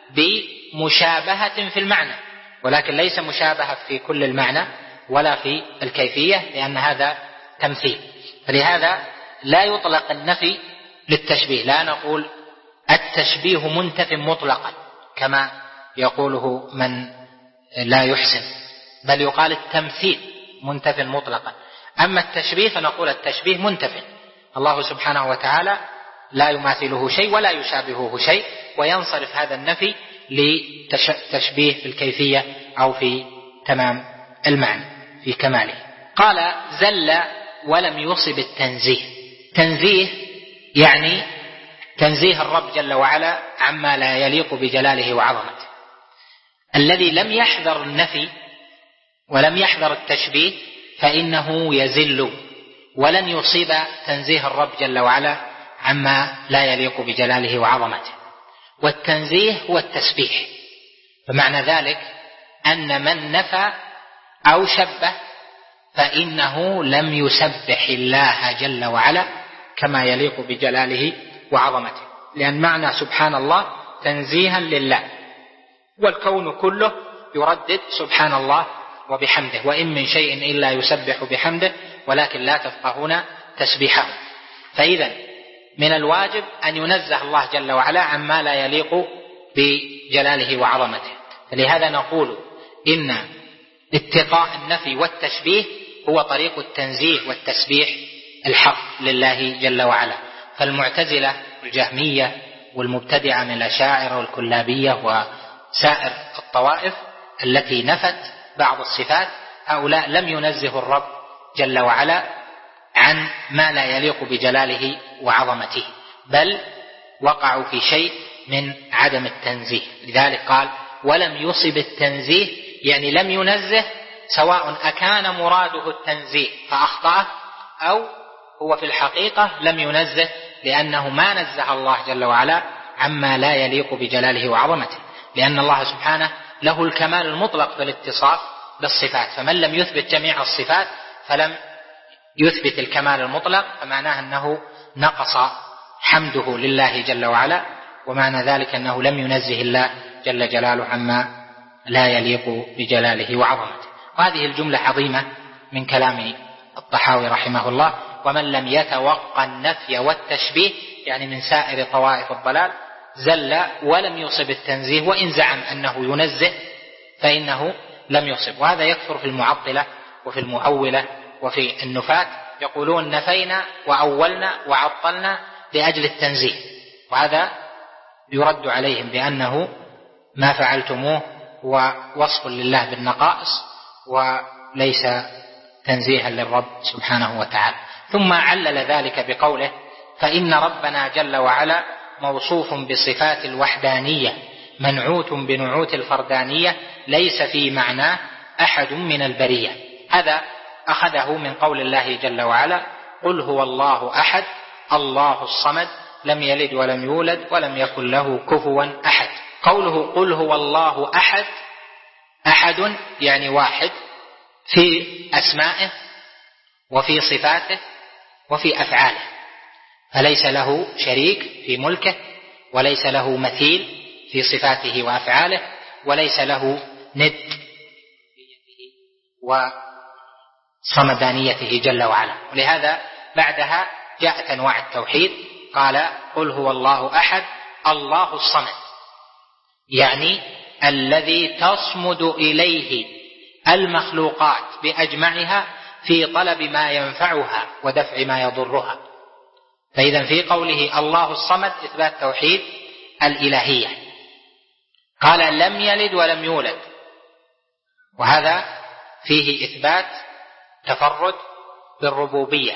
[SPEAKER 2] بمشابهة في المعنى، ولكن ليس مشابهة في كل المعنى ولا في الكيفية، لأن هذا تمثيل. فلهذا لا يطلق النفي للتشبيه، لا نقول التشبيه منتف مطلقا كما يقوله من لا يحسن، بل يقال التمثيل منتف مطلقا. أما التشبيه فنقول التشبيه منتف، الله سبحانه وتعالى لا يماثله شيء ولا يشابهه شيء، وينصرف هذا النفي لتشبيه في الكيفية أو في تمام المعنى في كماله. قال زل ولم يصب التنزيه. تنزيه يعني تنزيه الرب جل وعلا عما لا يليق بجلاله وعظمته. الذي لم يحذر النفي ولم يحذر التشبيه فإنه يزل، ولن يصيب تنزيه الرب جل وعلا عما لا يليق بجلاله وعظمته. والتنزيه هو التسبيح، فمعنى ذلك أن من نفى أو شبه فإنه لم يسبح الله جل وعلا كما يليق بجلاله وعظمته، لأن معنى سبحان الله تنزيها لله، والكون كله يردد سبحان الله وبحمده، وإن من شيء إلا يسبح بحمده ولكن لا تفقهون تسبيحه. فإذا من الواجب أن ينزه الله جل وعلا عما لا يليق بجلاله وعظمته. فلهذا نقول إن اتقاء النفي والتشبيه هو طريق التنزيه والتسبيح الحق لله جل وعلا. فالمعتزلة والجهمية والمبتدعة من الأشاعرة والكلابية وسائر الطوائف التي نفت بعض الصفات، هؤلاء لم ينزه الرب جل وعلا عن ما لا يليق بجلاله وعظمته، بل وقعوا في شيء من عدم التنزيه. لذلك قال ولم يصب التنزيه، يعني لم ينزه، سواء أكان مراده التنزيه فأخطأ أو هو في الحقيقة لم ينزه، لأنه ما نزه الله جل وعلا عما لا يليق بجلاله وعظمته، لأن الله سبحانه له الكمال المطلق في الاتصاف بالصفات، فمن لم يثبت جميع الصفات فلم يثبت الكمال المطلق، فمعناه أنه نقص حمده لله جل وعلا، ومعنى ذلك أنه لم ينزه الله جل جلاله عما لا يليق بجلاله وعظمته. وهذه الجملة عظيمة من كلام الطحاوي رحمه الله. ومن لم يتوقع النفي والتشبيه يعني من سائر طوائف الضلال زل ولم يصب التنزيه، وإن زعم أنه ينزه فإنه لم يصب. وهذا يكثر في المعطلة وفي المؤولة وفي النفاة، يقولون نفينا وأولنا وعطلنا لأجل التنزيه، وهذا يرد عليهم بأنه ما فعلتموه هو وصف لله بالنقائص وليس تنزيها للرب سبحانه وتعالى. ثم علل ذلك بقوله فإن ربنا جل وعلا موصوف بصفات الوحدانية منعوت بنعوت الفردانية ليس في معناه أحد من البرية. هذا أخذه من قول الله جل وعلا قل هو الله أحد الله الصمد لم يلد ولم يولد ولم يكن له كفوا أحد. قوله قل هو الله أحد، أحد يعني واحد في أسمائه وفي صفاته وفي أفعاله، فليس له شريك في ملكه، وليس له مثيل في صفاته وأفعاله، وليس له ند صمدانيته جل وعلا. ولهذا بعدها جاءت أنواع التوحيد، قال قل هو الله أحد الله الصمد، يعني الذي تصمد إليه المخلوقات بأجمعها في طلب ما ينفعها ودفع ما يضرها. فإذا في قوله الله الصمد إثبات توحيد الإلهية. قال لم يلد ولم يولد، وهذا فيه إثبات تفرد بالربوبية.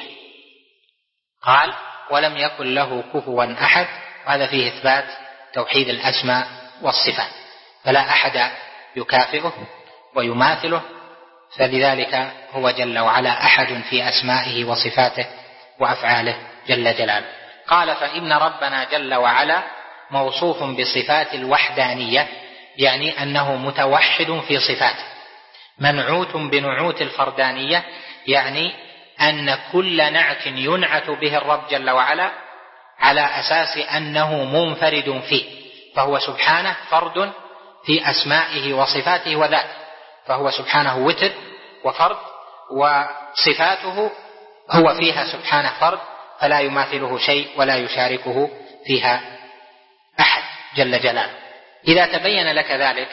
[SPEAKER 2] قال ولم يكن له كفوا أحد، وهذا فيه إثبات توحيد الأسماء والصفات، فلا أحد يكافئه ويماثله، فلذلك هو جل وعلا أحد في أسمائه وصفاته وأفعاله جل جلاله. قال فإن ربنا جل وعلا موصوف بصفات الوحدانية، يعني أنه متوحد في صفاته، منعوت بنعوت الفردانية، يعني أن كل نعت ينعت به الرب جل وعلا على أساس أنه منفرد فيه، فهو سبحانه فرد في أسمائه وصفاته وذاته، فهو سبحانه وتر وفرد، وصفاته هو فيها سبحانه فرد فلا يماثله شيء ولا يشاركه فيها أحد جل جلاله. إذا تبين لك ذلك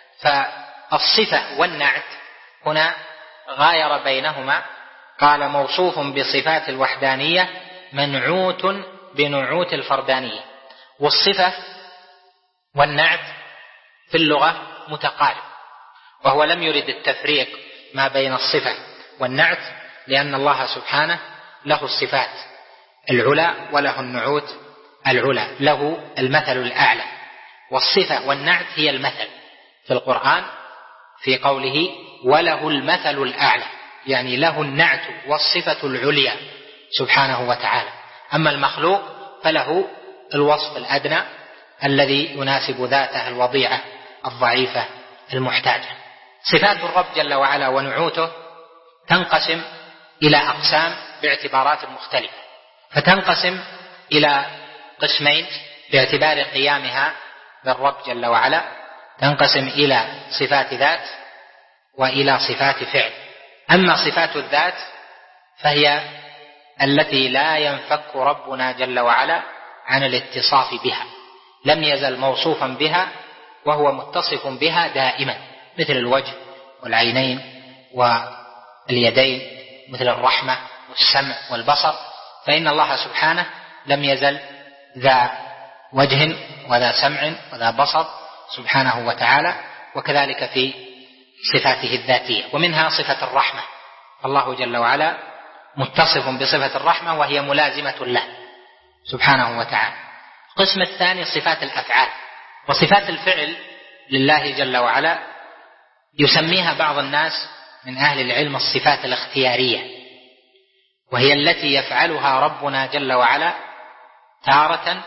[SPEAKER 2] فالصفة والنعت هنا غاير بينهما، قال موصوف بصفات الوحدانية منعوت بنعوت الفردانية، والصفة والنعت في اللغة متقارب، وهو لم يرد التفريق ما بين الصفة والنعت، لأن الله سبحانه له الصفات العلى وله النعوت العلى، له المثل الأعلى، والصفة والنعت هي المثل في القرآن في قوله وله المثل الأعلى، يعني له النعت والصفة العليا سبحانه وتعالى. أما المخلوق فله الوصف الأدنى الذي يناسب ذاته الوضيعة الضعيفة المحتاجة. صفات الرب جل وعلا ونعوته تنقسم إلى أقسام باعتبارات مختلفة، فتنقسم إلى قسمين باعتبار قيامها بالرب جل وعلا، تنقسم إلى صفات ذات وإلى صفات فعل. أما صفات الذات فهي التي لا ينفك ربنا جل وعلا عن الاتصاف بها، لم يزل موصوفا بها وهو متصف بها دائما، مثل الوجه والعينين واليدين، مثل الرحمة والسمع والبصر، فإن الله سبحانه لم يزل ذا وجه وذا سمع وذا بصر سبحانه وتعالى، وكذلك في صفاته الذاتية. ومنها صفة الرحمة، الله جل وعلا متصف بصفة الرحمة وهي ملازمة له سبحانه وتعالى. القسم الثاني صفات الأفعال، وصفات الفعل لله جل وعلا يسميها بعض الناس من أهل العلم الصفات الاختيارية، وهي التي يفعلها ربنا جل وعلا تارة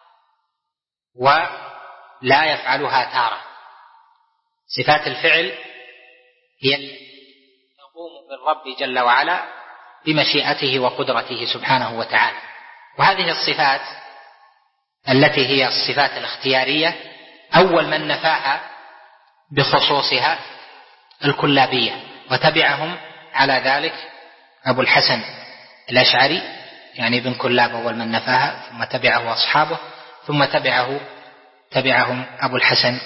[SPEAKER 2] ولا يفعلها تارة. صفات الفعل هي التي تقوم بالرب جل وعلا بمشيئته وقدرته سبحانه وتعالى، وهذه الصفات التي هي الصفات الاختيارية أول من نفاها بخصوصها الكلابية، وتبعهم على ذلك أبو الحسن الأشعري، يعني ابن كلاب أول من نفاها، ثم تبعه أصحابه، ثم تبعه تبعهم أبو الحسن.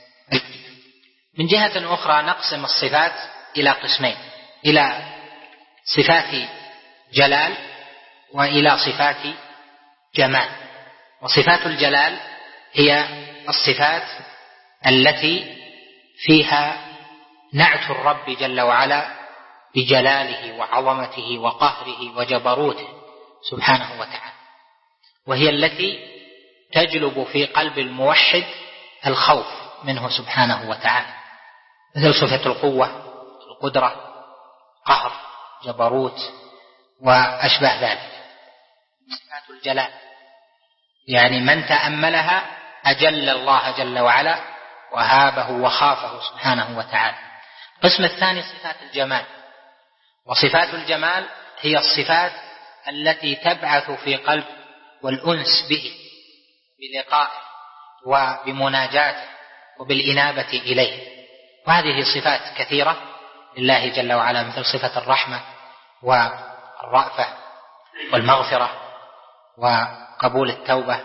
[SPEAKER 2] من جهة أخرى نقسم الصفات إلى قسمين، إلى صفات جلال وإلى صفات جمال. وصفات الجلال هي الصفات التي فيها نعت الرب جل وعلا بجلاله وعظمته وقهره وجبروته سبحانه وتعالى، وهي التي تجلب في قلب الموحد الخوف منه سبحانه وتعالى، مثل صفة القوة، القدرة، قهر، جبروت وأشبه ذلك. صفات الجلال يعني من تأملها أجل الله جل وعلا وهابه وخافه سبحانه وتعالى. القسم الثاني صفات الجمال، وصفات الجمال هي الصفات التي تبعث في قلب والأنس به بلقائه وبمناجاته وبالإنابة إليه، وهذه صفات كثيرة لله جل وعلا مثل صفة الرحمة والرأفة والمغفرة وقبول التوبة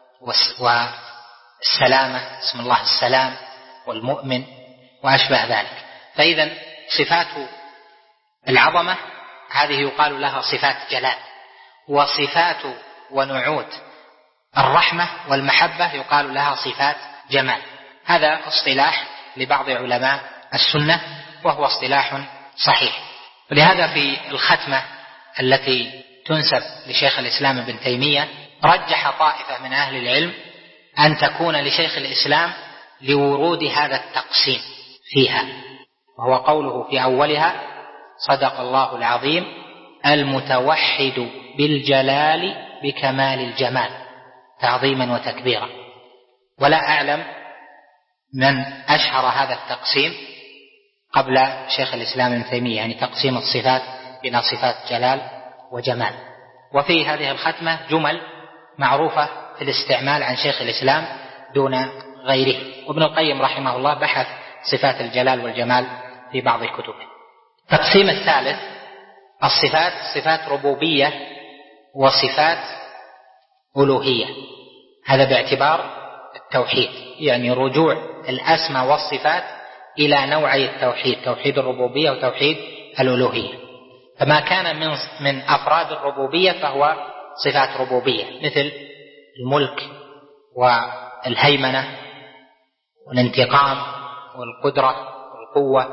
[SPEAKER 2] والسلامة، اسم الله السلام والمؤمن وأشبه ذلك. فإذا صفات العظمة هذه يقال لها صفات جلال، وصفات ونعوت الرحمة والمحبة يقال لها صفات جمال. هذا اصطلاح لبعض علماء السنة وهو اصطلاح صحيح. ولهذا في الختمة التي تنسب لشيخ الإسلام ابن تيمية رجح طائفة من أهل العلم أن تكون لشيخ الإسلام لورود هذا التقسيم فيها، وهو قوله في أولها: صدق الله العظيم المتوحد بالجلال بكمال الجمال تعظيما وتكبيرا. ولا أعلم من أشهر هذا التقسيم قبل شيخ الإسلام ابن تيمية، يعني تقسيم الصفات إلى صفات جلال وجمال. وفي هذه الختمة جمل معروفة في الاستعمال عن شيخ الإسلام دون غيره. وابن القيم رحمه الله بحث صفات الجلال والجمال في بعض كتبه. التقسيم الثالث الصفات صفات ربوبية وصفات ألوهية، هذا باعتبار التوحيد، يعني رجوع الأسماء والصفات إلى نوعي التوحيد، توحيد الربوبية وتوحيد الألوهية. فما كان من من أفراد الربوبية فهو صفات ربوبية، مثل الملك والهيمنة والانتقام والقدرة والقوة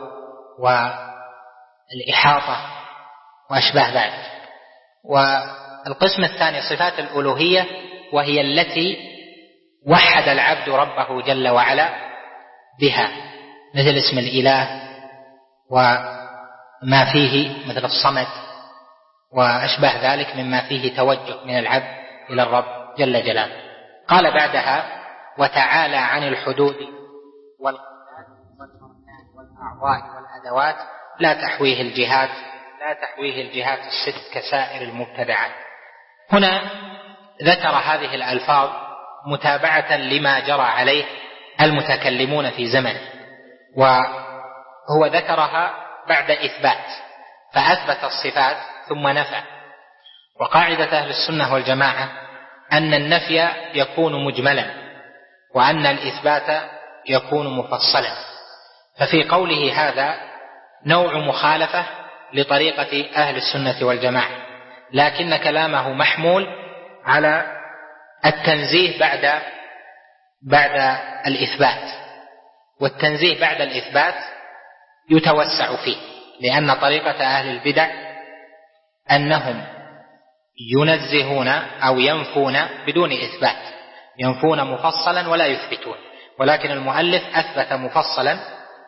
[SPEAKER 2] والإحاطة وأشباه ذلك. والقسم الثاني صفات الألوهية، وهي التي وحد العبد ربه جل وعلا بها، مثل اسم الإله وما فيه مثل الصمد وأشبه ذلك مما فيه توجه من العبد إلى الرب جل جلاله. قال بعدها: وتعالى عن الحدود والقياد والأركان والأعضاء والأدوات لا تحويه الجهات لا تحويه الجهات الست كسائر المبتدعات. هنا ذكر هذه الألفاظ متابعة لما جرى عليه المتكلمون في زمنه، وهو ذكرها بعد إثبات، فأثبت الصفات ثم نفى. وقاعدة أهل السنة والجماعة أن النفي يكون مجملا وأن الإثبات يكون مفصلا. ففي قوله هذا نوع مخالفة لطريقة أهل السنة والجماعة، لكن كلامه محمول على التنزيه بعد بعد الإثبات، والتنزيه بعد الإثبات يتوسع فيه، لأن طريقة أهل البدع أنهم ينزهون أو ينفون بدون إثبات، ينفون مفصلا ولا يثبتون، ولكن المؤلف أثبت مفصلا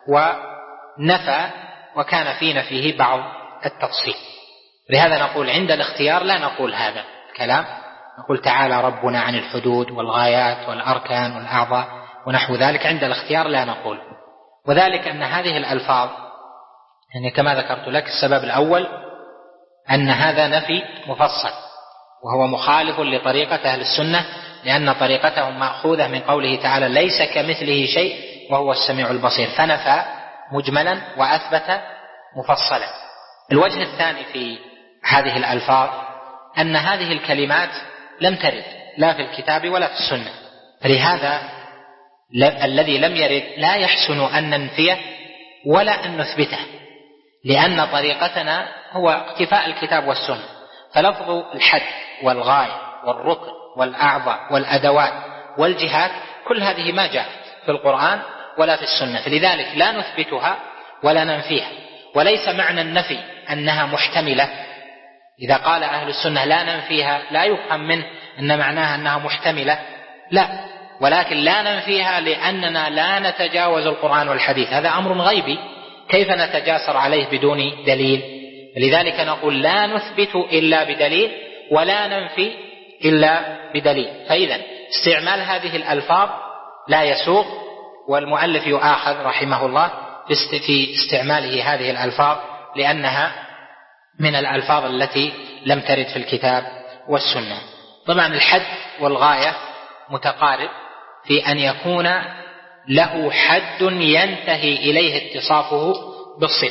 [SPEAKER 2] ونفى، وكان في نفيه بعض التفصيل. لهذا نقول عند الاختيار لا نقول هذا الكلام، نقول تعالى ربنا عن الحدود والغايات والأركان والأعضاء ونحو ذلك، عند الاختيار لا نقول. وذلك أن هذه الألفاظ يعني كما ذكرت لك، السبب الأول أن هذا نفي مفصل وهو مخالف لطريقة أهل السنة، لأن طريقتهم مأخوذة من قوله تعالى ليس كمثله شيء وهو السميع البصير، فنفى مجملا وأثبت مفصلا. الوجه الثاني في هذه الألفاظ أن هذه الكلمات لم ترد لا في الكتاب ولا في السنة، فلهذا الذي لم يرد لا يحسن أن ننفيه ولا أن نثبته، لأن طريقتنا هو اقتفاء الكتاب والسنة. فلفظ الحد والغاية والركن والأعضاء والأدوات والجهات كل هذه ما جاءت في القرآن ولا في السنة، فلذلك لا نثبتها ولا ننفيها. وليس معنى النفي أنها محتملة، إذا قال أهل السنة لا ننفيها لا يفهم منه أن معناها أنها محتملة، لا، ولكن لا ننفيها لأننا لا نتجاوز القرآن والحديث، هذا أمر غيبي كيف نتجاسر عليه بدون دليل؟ لذلك نقول لا نثبت إلا بدليل ولا ننفي إلا بدليل. فإذا استعمال هذه الألفاظ لا يسوق، والمؤلف يؤاخذ رحمه الله في استعماله هذه الألفاظ لأنها من الألفاظ التي لم ترد في الكتاب والسنة. طبعا الحد والغاية متقارب في أن يكون له حد ينتهي إليه اتصافه بالصفة،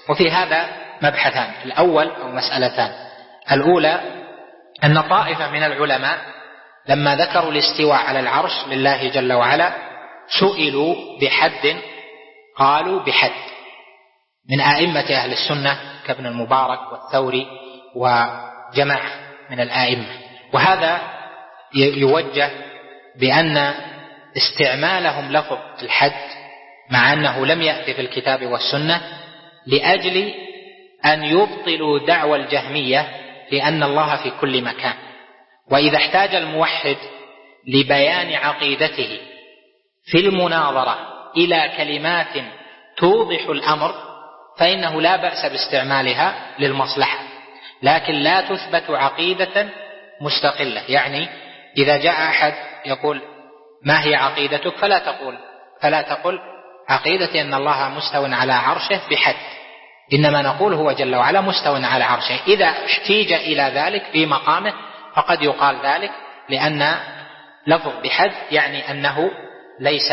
[SPEAKER 2] وفي هذا مبحثان. الأول أو مسألتان. الأولى أن طائفة من العلماء لما ذكروا الاستواء على العرش لله جل وعلا سئلوا بحد، قالوا بحد، من أئمة أهل السنة كابن المبارك والثوري وجماعة من الآئمة. وهذا يوجه بأن استعمالهم لفظ الحد مع أنه لم يأتي في الكتاب والسنة لأجل أن يبطلوا دعوى الجهمية لأن الله في كل مكان. وإذا احتاج الموحد لبيان عقيدته في المناظرة إلى كلمات توضح الأمر فإنه لا بأس باستعمالها للمصلحة، لكن لا تثبت عقيدة مستقلة. يعني إذا جاء أحد يقول ما هي عقيدتك فلا تقول فلا تقل عقيدتي أن الله مستو على عرشه بحد، إنما نقول هو جل وعلا مستو على عرشه. إذا احتيج إلى ذلك في مقامه فقد يقال ذلك، لأن لفظ بحد يعني أنه ليس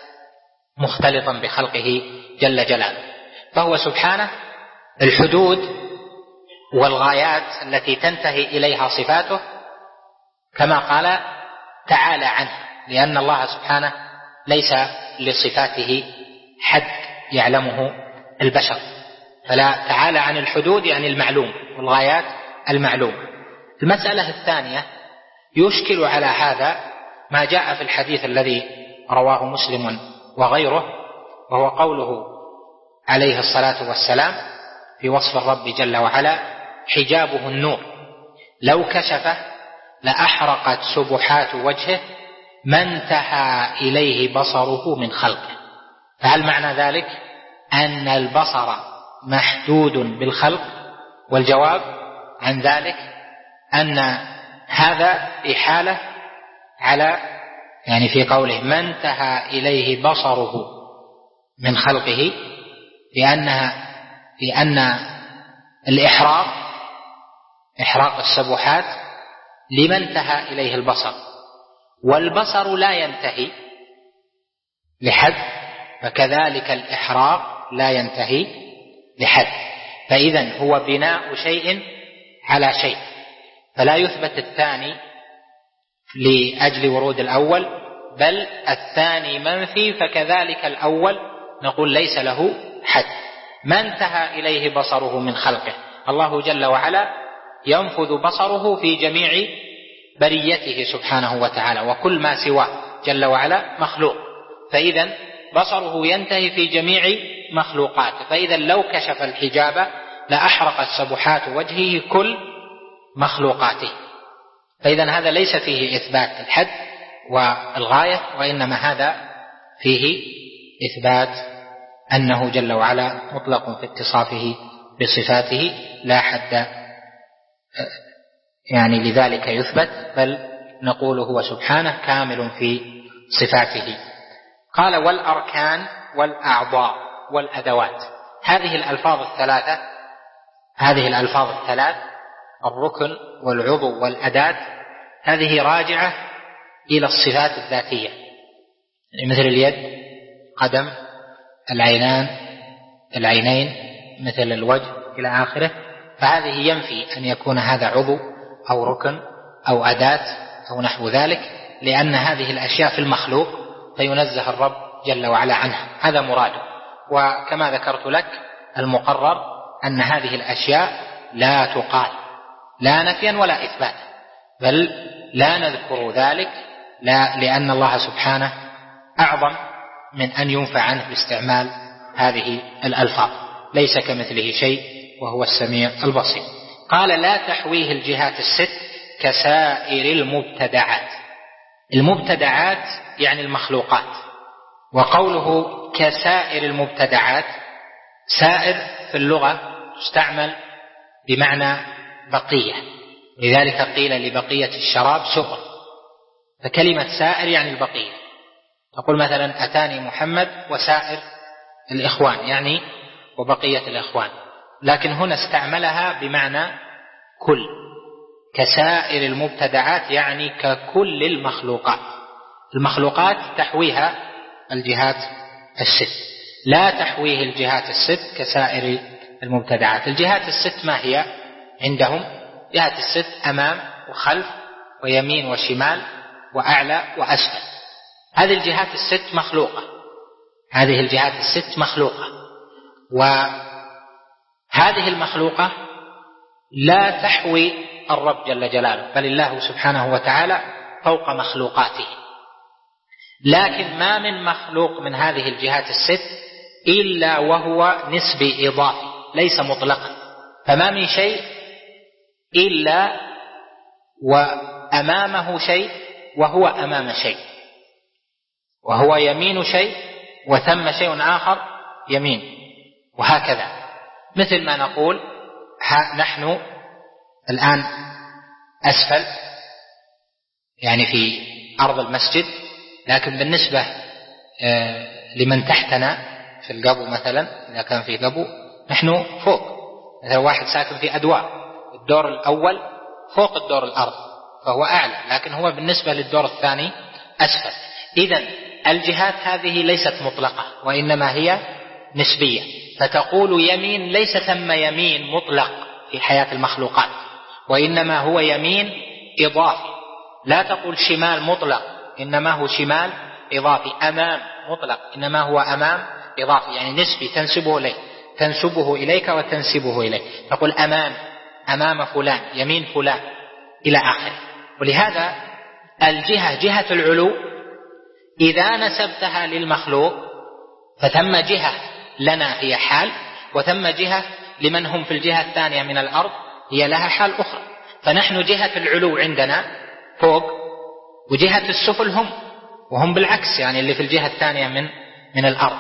[SPEAKER 2] مختلطا بخلقه جل جلاله. فهو سبحانه الحدود والغايات التي تنتهي إليها صفاته كما قال تعالى عنه، لأن الله سبحانه ليس لصفاته حد يعلمه البشر، فلا تعالى عن الحدود يعني المعلوم والغايات المعلوم. المسألة الثانية يشكل على هذا ما جاء في الحديث الذي رواه مسلم وغيره، وهو قوله عليه الصلاة والسلام في وصف الرب جل وعلا حجابه النور لو كشفه لأحرقت سبحات وجهه ما انتهى إليه بصره من خلقه. فهل معنى ذلك أن البصر محدود بالخلق؟ والجواب عن ذلك أن هذا إحالة على يعني في قوله ما انتهى إليه بصره من خلقه، لأنها لأن الإحراق إحراق السبحات لما انتهى إليه البصر، والبصر لا ينتهي لحد، فكذلك الإحراق لا ينتهي لحد. فإذن هو بناء شيء على شيء، فلا يثبت الثاني لأجل ورود الأول، بل الثاني منفي، فكذلك الأول نقول ليس له حد. ما انتهى إليه بصره من خلقه، الله جل وعلا ينفذ بصره في جميع بريته سبحانه وتعالى، وكل ما سواه جل وعلا مخلوق، فإذا بصره ينتهي في جميع مخلوقاته. فإذا لو كشف الحجاب لأحرقت سبحات وجهه كل مخلوقاته. فإذا هذا ليس فيه إثبات الحد والغاية، وإنما هذا فيه إثبات أنه جل وعلا مطلق في اتصافه بصفاته لا حد يعني لذلك يثبت، بل نقول هو سبحانه كامل في صفاته. قال والأركان والأعضاء والأدوات. هذه الألفاظ الثلاثة هذه الألفاظ الثلاث الركن والعضو والأداة هذه راجعة إلى الصفات الذاتية، يعني مثل اليد، قدم، العينان، العينين، مثل الوجه إلى آخره. فهذه ينفي أن يكون هذا عضو أو ركن أو أداة أو نحو ذلك، لأن هذه الأشياء في المخلوق فينزه الرب جل وعلا عنها، هذا مراده. وكما ذكرت لك المقرر أن هذه الأشياء لا تقال لا نفيا ولا إثباتا، بل لا نذكر ذلك لا لأن الله سبحانه أعظم من أن ينفع عنه باستعمال هذه الألفاظ، ليس كمثله شيء وهو السميع البصير. قال لا تحويه الجهات الست كسائر المبتدعات. المبتدعات يعني المخلوقات، وقوله كسائر المبتدعات، سائر في اللغة تستعمل بمعنى بقية، لذلك قيل لبقية الشراب سؤر، فكلمة سائر يعني البقية. تقول مثلا أتاني محمد وسائر الإخوان، يعني وبقية الإخوان، لكن هنا استعملها بمعنى كل. كسائر المبتدعات يعني ككل المخلوقات. المخلوقات تحويها الجهات الست، لا تحويه الجهات الست كسائر المبتدعات. الجهات الست ما هي عندهم؟ جهات الست أمام وخلف ويمين وشمال وأعلى وأسفل. هذه الجهات الست مخلوقة، هذه الجهات الست مخلوقة، وهذه المخلوقة لا تحوي الرب جل جلاله، بل الله سبحانه وتعالى فوق مخلوقاته. لكن ما من مخلوق من هذه الجهات الست إلا وهو نسبي إضافي ليس مطلقا، فما من شيء إلا وأمامه شيء وهو أمام شيء، وهو يمين شيء وثم شيء آخر يمين، وهكذا. مثل ما نقول نحن الآن أسفل يعني في أرض المسجد، لكن بالنسبة لمن تحتنا في القبو مثلا، إذا كان في قبو نحن فوق. مثلا واحد ساكن في أدوار، الدور الأول فوق الدور الأرض فهو أعلى، لكن هو بالنسبة للدور الثاني أسفل. إذن الجهات هذه ليست مطلقة وإنما هي نسبية، فتقول يمين ليس ثم يمين مطلق في حياة المخلوقات، وإنما هو يمين إضافي. لا تقول شمال مطلق إنما هو شمال إضافي، أمام مطلق إنما هو أمام إضافي، يعني نسبي تنسبه إليه تنسبه إليك وتنسبه إليه. تقول أمام أمام فلان، يمين فلان، إلى آخره. ولهذا الجهة جهة العلو إذا نسبتها للمخلوق فثم جهة لنا هي حال، وثم جهة لمن هم في الجهة الثانية من الأرض هي لها حال أخرى. فنحن جهة العلو عندنا فوق، وجهة السفل هم وهم بالعكس، يعني اللي في الجهة الثانية من من الأرض.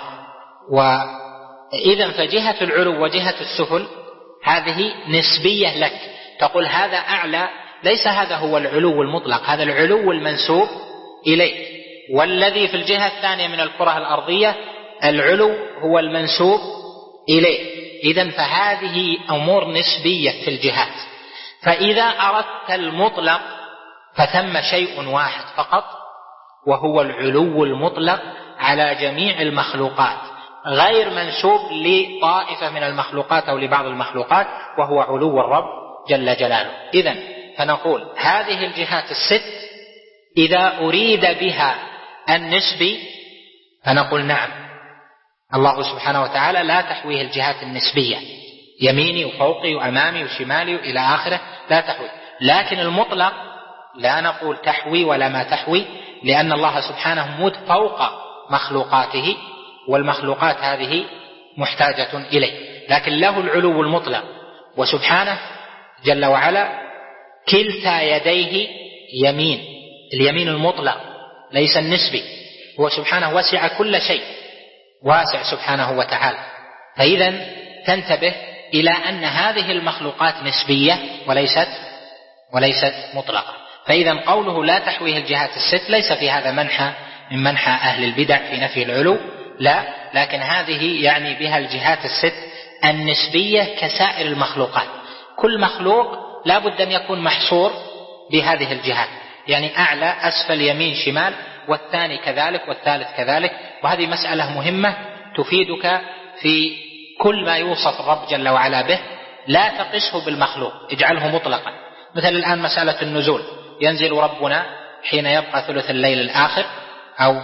[SPEAKER 2] وإذا فجهة العلو وجهة السفل هذه نسبية لك، تقول هذا أعلى، ليس هذا هو العلو المطلق، هذا العلو المنسوب إليه. والذي في الجهة الثانية من الكرة الأرضية العلو هو المنسوب إليه. إذن فهذه أمور نسبية في الجهات. فإذا أردت المطلق فثم شيء واحد فقط، وهو العلو المطلق على جميع المخلوقات، غير منسوب لطائفة من المخلوقات أو لبعض المخلوقات، وهو علو الرب جل جلاله. إذن فنقول هذه الجهات الست إذا أريد بها النسبي فنقول نعم، الله سبحانه وتعالى لا تحويه الجهات النسبية، يميني وفوقي وأمامي وشمالي إلى آخره لا تحوي. لكن المطلق لا نقول تحوي ولا ما تحوي، لأن الله سبحانه مت فوق مخلوقاته، والمخلوقات هذه محتاجة إليه. لكن له العلو المطلق، وسبحانه جل وعلا كلتا يديه يمين، اليمين المطلق ليس النسبي، هو سبحانه وسع كل شيء، واسع سبحانه وتعالى. فإذا تنتبه إلى أن هذه المخلوقات نسبية وليست وليست مطلقة. فإذا قوله لا تحويه الجهات الست ليس في هذا منحى من منحى أهل البدع في نفي العلو، لا، لكن هذه يعني بها الجهات الست النسبية كسائر المخلوقات. كل مخلوق لا بد أن يكون محصور بهذه الجهات، يعني أعلى أسفل يمين شمال، والثاني كذلك والثالث كذلك. وهذه مسألة مهمة تفيدك في كل ما يوصف الرب جل وعلا به، لا تقسه بالمخلوق، اجعله مطلقا. مثل الآن مسألة النزول، ينزل ربنا حين يبقى ثلث الليل الآخر أو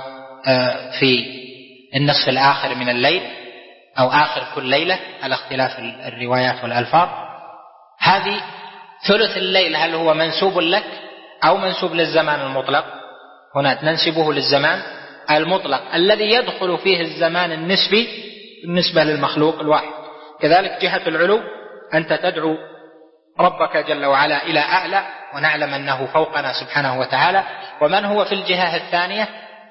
[SPEAKER 2] في النصف الآخر من الليل أو آخر كل ليلة على اختلاف الروايات والألفاظ. هذه ثلث الليل هل هو منسوب لك أو منسوب للزمان المطلق؟ هنا ننسبه للزمان المطلق الذي يدخل فيه الزمان النسبي بالنسبة للمخلوق الواحد. كذلك جهة العلو أنت تدعو ربك جل وعلا إلى أعلى، ونعلم أنه فوقنا سبحانه وتعالى، ومن هو في الجهة الثانية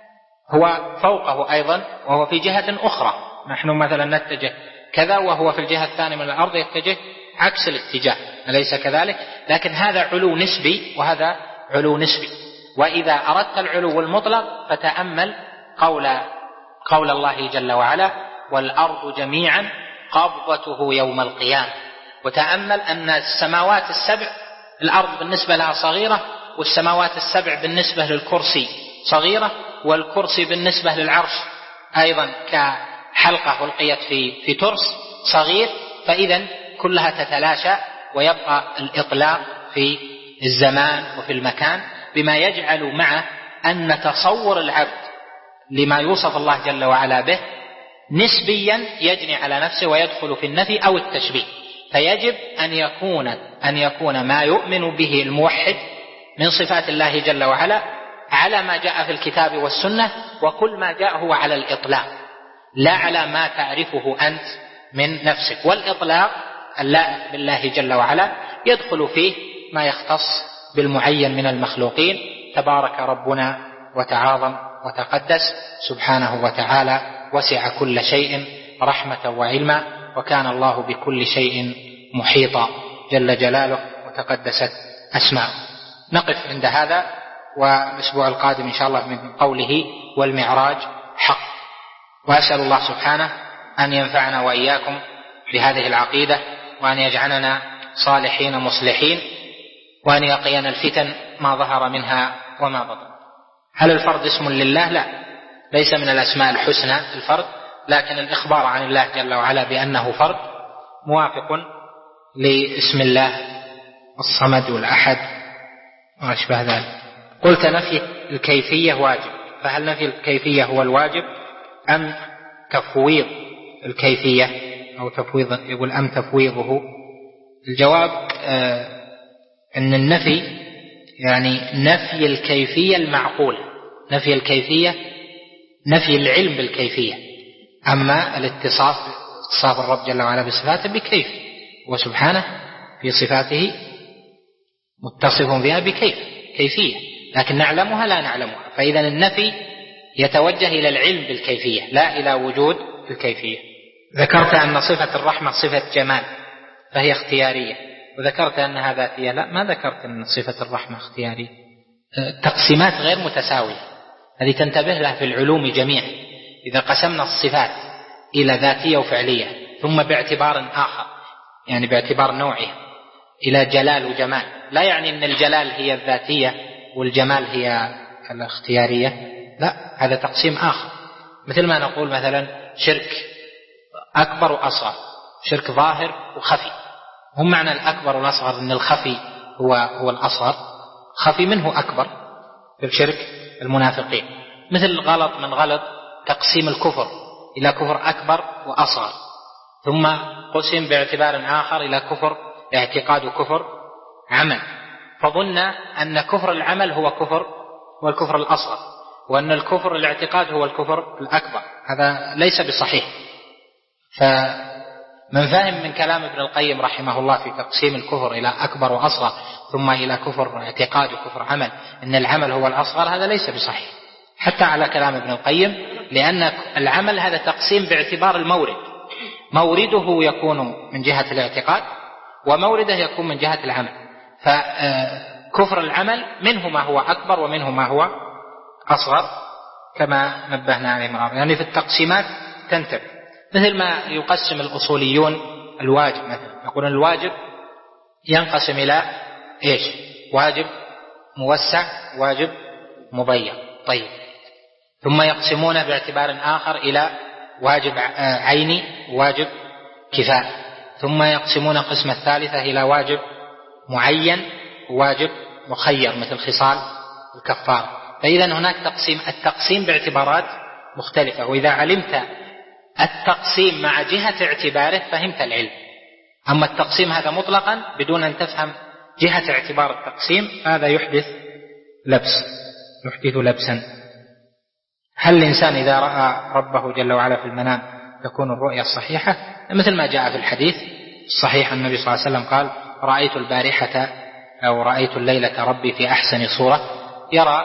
[SPEAKER 2] هو فوقه أيضا وهو في جهة أخرى. نحن مثلا نتجه كذا وهو في الجهة الثانية من الأرض يتجه عكس الاتجاه، أليس كذلك؟ لكن هذا علو نسبي وهذا علو نسبي. وإذا أردت العلو المطلق فتأمل قول قول الله جل وعلا والأرض جميعا قبضته يوم القيامة، وتأمل أن السماوات السبع الأرض بالنسبة لها صغيرة، والسماوات السبع بالنسبة للكرسي صغيرة، والكرسي بالنسبة للعرش أيضا كحلقة ألقيت في في ترس صغير. فإذا كلها تتلاشى ويبقى الإطلاق في الزمان وفي المكان، بما يجعل معه أن تصور العبد لما يوصف الله جل وعلا به نسبيا يجني على نفسه ويدخل في النفي أو التشبيه. فيجب أن يكون أن يكون ما يؤمن به الموحد من صفات الله جل وعلا على ما جاء في الكتاب والسنة، وكل ما جاء هو على الإطلاق لا على ما تعرفه أنت من نفسك. والإطلاق اللائق بالله جل وعلا يدخل فيه ما يختص بالمعين من المخلوقين. تبارك ربنا وتعاظم وتقدس سبحانه وتعالى، وسع كل شيء رحمة وعلما، وكان الله بكل شيء محيطا جل جلاله وتقدست أسماؤه. نقف عند هذا، والأسبوع القادم إن شاء الله من قوله والمعراج حق. وأسأل الله سبحانه أن ينفعنا وإياكم بهذه العقيدة، وأن يجعلنا صالحين مصلحين، وأن يقينا الفتن ما ظهر منها وما بطن. هل الفرد اسم لله؟ لا، ليس من الأسماء الحسنى الفرد، لكن الإخبار عن الله جل وعلا بأنه فرد موافق لاسم الله الصمد والأحد وأشبه ذلك. قلت نفي الكيفية واجب، فهل نفي الكيفية هو الواجب أم تفويض الكيفية أو تفويض؟ يقول أم تفويضه. الجواب آه أن النفي يعني نفي الكيفية المعقولة، نفي الكيفية نفي العلم بالكيفية. أما الاتصاف اتصاف الرب جل وعلا بصفاته بكيف، وسبحانه في صفاته متصف بها بكيف كيفية، لكن نعلمها لا نعلمها. فإذا النفي يتوجه إلى العلم بالكيفية لا إلى وجود الكيفية. ذكرت أن صفة الرحمة صفة جمال فهي اختيارية، وذكرت أنها ذاتية. لا، ما ذكرت أن صفة الرحمة اختيارية. تقسيمات غير متساوية، هذه تنتبه لها في العلوم جميعا. إذا قسمنا الصفات إلى ذاتية وفعلية، ثم باعتبار آخر يعني باعتبار نوعها إلى جلال وجمال، لا يعني أن الجلال هي الذاتية والجمال هي الاختيارية، لا، هذا تقسيم آخر. مثل ما نقول مثلا شرك أكبر وأصغر، شرك ظاهر وخفي. هم معنى الأكبر والأصغر أن الخفي هو هو الأصغر، خفي منه أكبر في الشرك المنافقين. مثل غلط من غلط تقسيم الكفر إلى كفر أكبر وأصغر، ثم قسم باعتبار آخر إلى كفر اعتقاد وكفر عمل، فظن أن كفر العمل هو كفر هو الكفر الأصغر، وأن الكفر الاعتقاد هو الكفر الأكبر. هذا ليس بصحيح. فمن فهم من كلام ابن القيم رحمه الله في تقسيم الكفر إلى أكبر وأصغر ثم إلى كفر اعتقاد وكفر عمل أن العمل هو الأصغر، هذا ليس بصحيح حتى على كلام ابن القيم، لأن العمل هذا تقسيم باعتبار المورد، مورده يكون من جهة الاعتقاد ومورده يكون من جهة العمل. فكفر العمل منه ما هو أكبر ومنه ما هو أصغر كما نبهنا عليه مرة. يعني في التقسيمات تنتبه، مثل ما يقسم الأصوليون الواجب. مثلا يقولون الواجب ينقسم إلى إيش؟ واجب موسع، واجب مضيق. طيب، ثم يقسمون باعتبار آخر إلى واجب عيني واجب كفاية، ثم يقسمون قسمة ثالثة إلى واجب معين وواجب مخير مثل خصال الكفار. فإذا هناك تقسيم، التقسيم باعتبارات مختلفة، وإذا علمت التقسيم مع جهة اعتباره فهمت العلم. أما التقسيم هذا مطلقا بدون أن تفهم جهة اعتبار التقسيم هذا يحدث لبس يحدث لبسا. هل الإنسان إذا رأى ربه جل وعلا في المنام تكون الرؤيا الصحيحة؟ مثل ما جاء في الحديث الصحيح النبي صلى الله عليه وسلم قال: رأيت البارحة أو رأيت الليلة ربي في أحسن صورة. يرى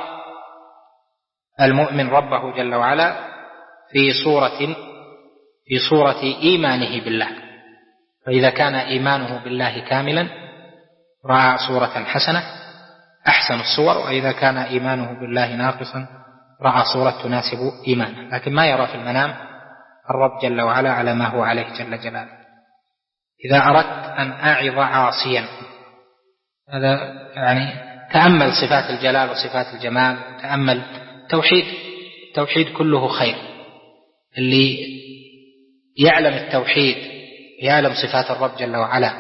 [SPEAKER 2] المؤمن ربه جل وعلا في صورة في صورة إيمانه بالله، فإذا كان إيمانه بالله كاملا رأى صورة حسنة أحسن الصور، وإذا كان إيمانه بالله ناقصا رأى صورة تناسب إيمانه، لكن ما يرى في المنام الرب جل وعلا على ما هو عليه جل جلاله. إذا أردت أن أعظ عاصيا، هذا يعني تأمل صفات الجلال وصفات الجمال، تأمل توحيد التوحيد كله خير. اللي يعلم التوحيد يعلم صفات الرب جل وعلا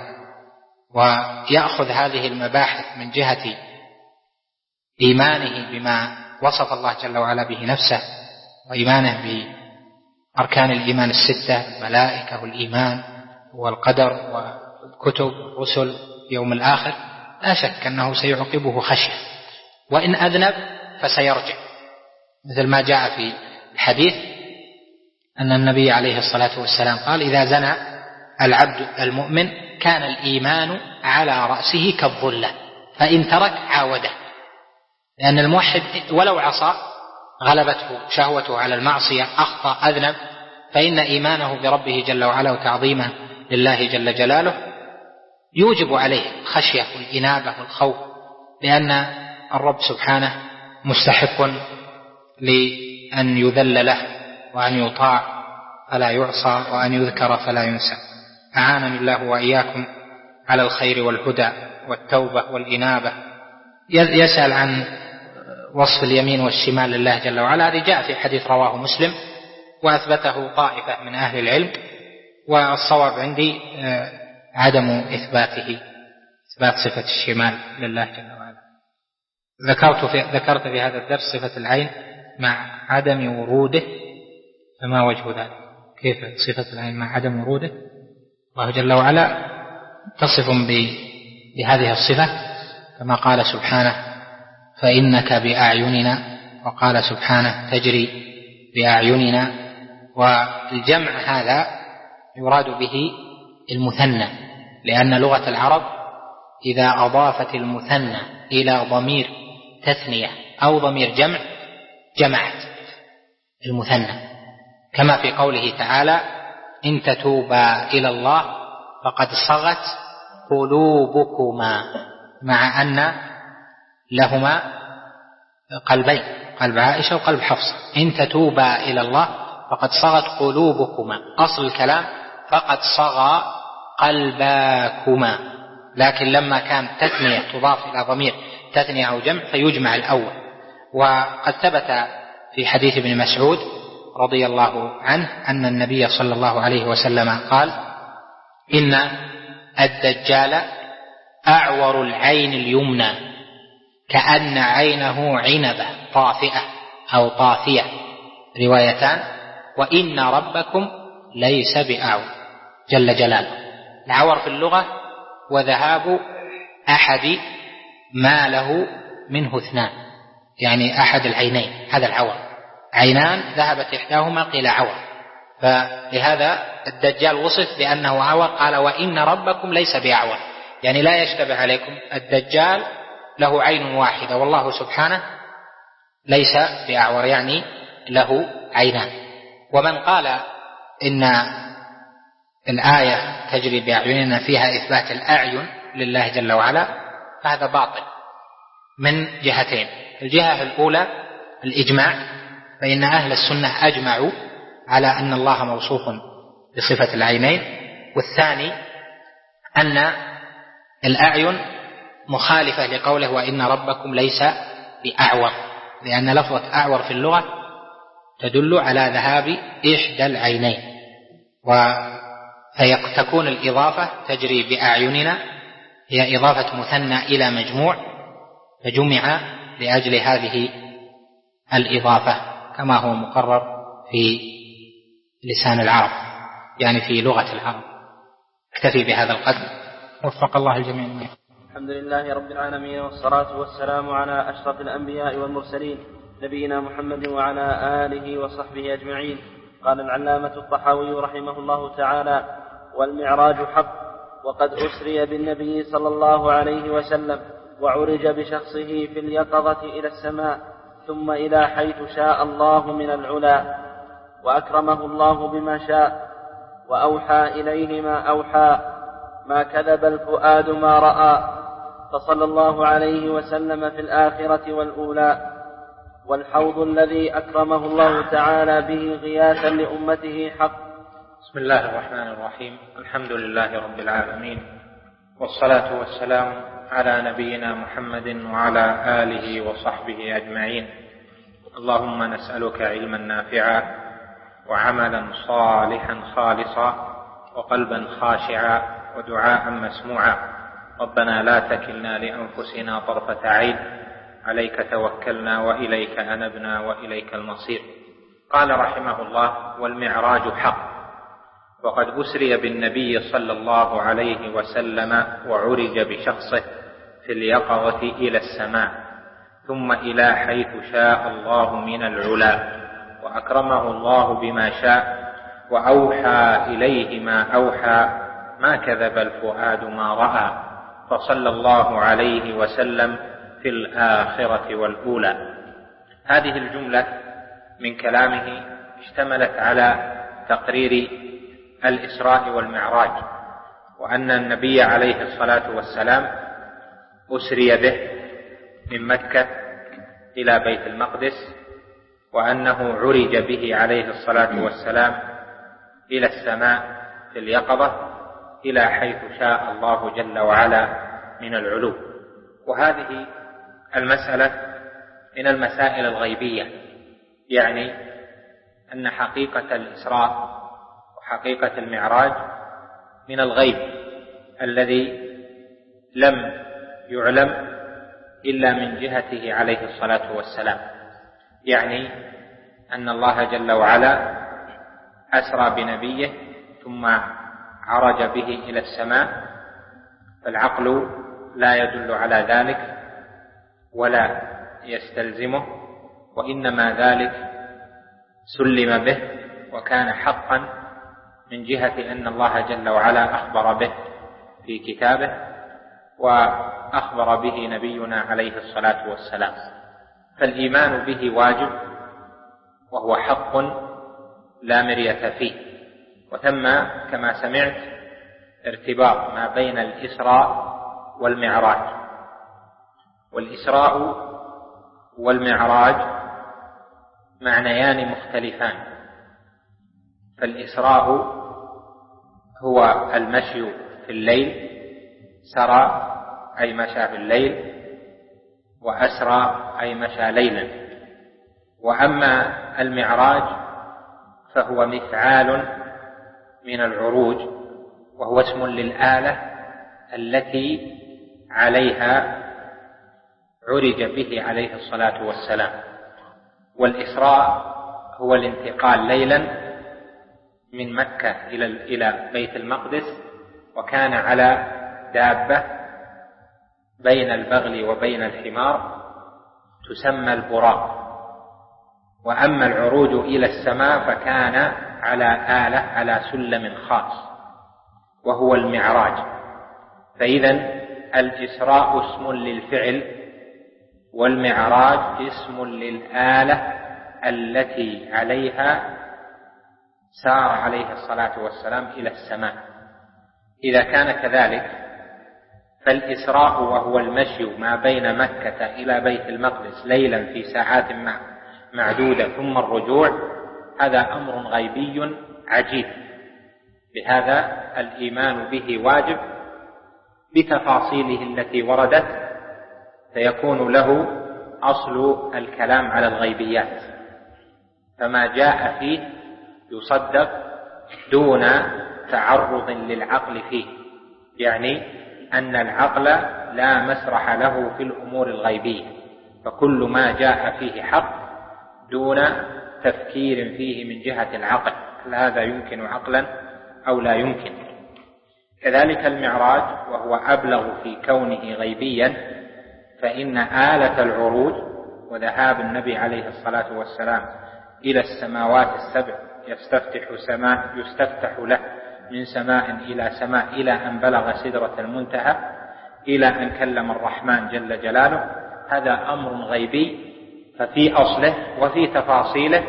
[SPEAKER 2] ويأخذ هذه المباحث من جهة إيمانه بما وصف الله جل وعلا به نفسه وإيمانه بأركان الإيمان الستة، الملائكة والإيمان والقدر والكتب والرسل يوم الآخر، لا شك أنه سيعقبه خشية، وإن أذنب فسيرجع، مثل ما جاء في الحديث أن النبي عليه الصلاة والسلام قال: إذا زنى العبد المؤمن كان الإيمان على رأسه كالظلة، فإن ترك عاوده، لأن الموحد ولو عصى غلبته شهوته على المعصية، أخطأ أذنب، فإن إيمانه بربه جل وعلا وتعظيمه لله جل جلاله يوجب عليه الخشية والإنابة والخوف، لأن الرب سبحانه مستحق لأن يذل له وأن يطاع فلا يعصى وأن يذكر فلا ينسى. أعانني الله وإياكم على الخير والهدى والتوبة والإنابة. يسأل عن وصف اليمين والشمال لله جل وعلا، هذا جاء في حديث رواه مسلم وأثبته طائفة من أهل العلم، والصواب عندي عدم إثباته، إثبات صفة الشمال لله جل وعلا. ذكرت في, ذكرت في هذا الدرس صفة العين مع عدم وروده، فما وجه ذلك؟ كيف صفة العين مع عدم وروده؟ الله جل وعلا تصف بهذه الصفة كما قال سبحانه: فإنك بأعيننا، وقال سبحانه: تجري بأعيننا. والجمع هذا يراد به المثنى، لأن لغة العرب إذا أضافت المثنى إلى ضمير تثنية أو ضمير جمع جمعت المثنى، كما في قوله تعالى: إن تتوبا إلى الله فقد صغت قلوبكما، مع أن لهما قلبين، قلب عائشة وقلب حفصة. إن تتوبا إلى الله فقد صغت قلوبكما، أصل الكلام فقد صغى قلباكما، لكن لما كان تثنية تضاف إلى ضمير تثنية أو جمع فيجمع الأول. وقد ثبت في حديث ابن مسعود رضي الله عنه أن النبي صلى الله عليه وسلم قال: إن الدجال أعور العين اليمنى كأن عينه عنبة طافئة أو طافية، روايتان، وإن ربكم ليس بأعور جل جلاله. العور في اللغة وذهاب أحد ما له منه اثنان، يعني أحد العينين، هذا العور، عينان ذهبت إحداهما قيل عور، فلهذا الدجال وصف بأنه عور، قال: وإن ربكم ليس بأعور، يعني لا يشتبه عليكم، الدجال له عين واحدة والله سبحانه ليس بأعور، يعني له عينان. ومن قال إن الآية تجري بأعيننا فيها إثبات الأعين لله جل وعلا فهذا باطل من جهتين: الجهة الأولى الإجماع، فإن أهل السنة أجمعوا على أن الله موصوف بصفة العينين، والثاني أن الأعين مخالفة لقوله: وإن ربكم ليس بأعور، لأن لفظة أعور في اللغة تدل على ذهاب إحدى العينين، فتكون الإضافة تجري بأعيننا هي إضافة مثنى إلى مجموع، فجمع لأجل هذه الإضافة كما هو مقرر في لسان العرب، يعني في لغة العرب. اكتفي بهذا القدر، وفق الله الجميع.
[SPEAKER 3] الحمد لله رب العالمين، والصلاة والسلام على أشرف الأنبياء والمرسلين نبينا محمد وعلى آله وصحبه أجمعين. قال العلامة الطحاوي رحمه الله تعالى: والمعراج حق، وقد أسري بالنبي صلى الله عليه وسلم وعرج بشخصه في اليقظة إلى السماء ثم إلى حيث شاء الله من العلا، وأكرمه الله بما شاء، وأوحى إليه ما أوحى، ما كذب الفؤاد ما رأى، فصلى الله عليه وسلم في الآخرة والأولى. والحوض الذي أكرمه الله تعالى به غياثا لأمته حق.
[SPEAKER 1] بسم الله الرحمن الرحيم، الحمد لله رب العالمين، والصلاة والسلام على نبينا محمد وعلى آله وصحبه أجمعين. اللهم نسألك علما نافعا وعملا صالحا خالصا وقلبا خاشعا ودعاء مسموعا. ربنا لا تكلنا لأنفسنا طرفة عين، عليك توكلنا وإليك أنبنا وإليك المصير. قال رحمه الله: والمعراج حق، وقد أسري بالنبي صلى الله عليه وسلم وعرج بشخصه في اليقظة إلى السماء، ثم إلى حيث شاء الله من العلا، وأكرمه الله بما شاء، وأوحى إليه ما أوحى، ما كذب الفؤاد ما رأى، فصلى الله عليه وسلم في الآخرة والأولى. هذه الجملة من كلامه اشتملت على تقرير الإسراء والمعراج، وأن النبي عليه الصلاة والسلام أسري به من مكة إلى بيت المقدس، وأنه عرج به عليه الصلاة والسلام إلى السماء في اليقظة إلى حيث شاء الله جل وعلا من العلو. وهذه المسألة من المسائل الغيبية، يعني أن حقيقة الإسراء وحقيقة المعراج من الغيب الذي لم يعلم إلا من جهته عليه الصلاة والسلام. يعني أن الله جل وعلا أسرى بنبيه ثم عرج به إلى السماء، فالعقل لا يدل على ذلك ولا يستلزمه، وإنما ذلك سلم به وكان حقا من جهة أن الله جل وعلا أخبر به في كتابه وأخبر به نبينا عليه الصلاة والسلام. فالإيمان به واجب وهو حق لا مرية فيه. وثم كما سمعت ارتباط ما بين الإسراء والمعراج. والإسراء والمعراج معنيان مختلفان. فالإسراء هو المشي في الليل، سرى أي مشى في الليل، وأسرى أي مشى ليلا. وأما المعراج فهو مفعال من العروج، وهو اسم للآلة التي عليها عرج به عليه الصلاة والسلام. والإسراء هو الانتقال ليلا من مكة إلى بيت المقدس، وكان على دابة بين البغل وبين الحمار تسمى البراق. وأما العروج إلى السماء فكان على آلة على سلم خاص وهو المعراج. فإذا الإسراء اسم للفعل، والمعراج اسم للآلة التي عليها سار عليه الصلاة والسلام إلى السماء. إذا كان كذلك فالإسراء وهو المشي ما بين مكة إلى بيت المقدس ليلا في ساعات معدودة ثم الرجوع، هذا أمر غيبي عجيب، بهذا الإيمان به واجب بتفاصيله التي وردت، فيكون له أصل الكلام على الغيبيات. فما جاء فيه يصدق دون تعرض للعقل فيه، يعني أن العقل لا مسرح له في الأمور الغيبية، فكل ما جاء فيه حق دون تفكير فيه من جهة العقل، هل هذا يمكن عقلا أو لا يمكن. كذلك المعراج وهو أبلغ في كونه غيبيا، فإن آلة العروج وذهاب النبي عليه الصلاة والسلام إلى السماوات السبع يستفتح سماء يستفتح له من سماء إلى سماء إلى أن بلغ سدرة المنتهى إلى أن كلم الرحمن جل جلاله، هذا أمر غيبي، ففي أصله وفي تفاصيله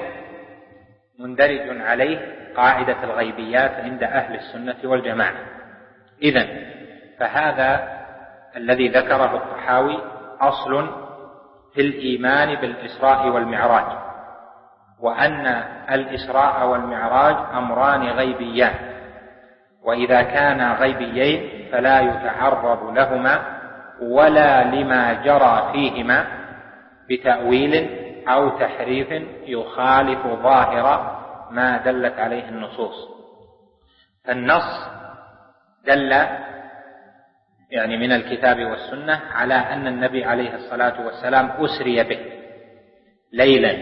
[SPEAKER 1] مندرج عليه قاعدة الغيبيات عند أهل السنة والجماعة. إذن فهذا الذي ذكره الطحاوي أصل في الإيمان بالإسراء والمعراج، وأن الإسراء والمعراج أمران غيبيان، وإذا كانا غيبيين فلا يتعرض لهما ولا لما جرى فيهما بتأويل أو تحريف يخالف ظاهر ما دلت عليه النصوص. فالنص دل يعني من الكتاب والسنة على أن النبي عليه الصلاة والسلام أسري به ليلا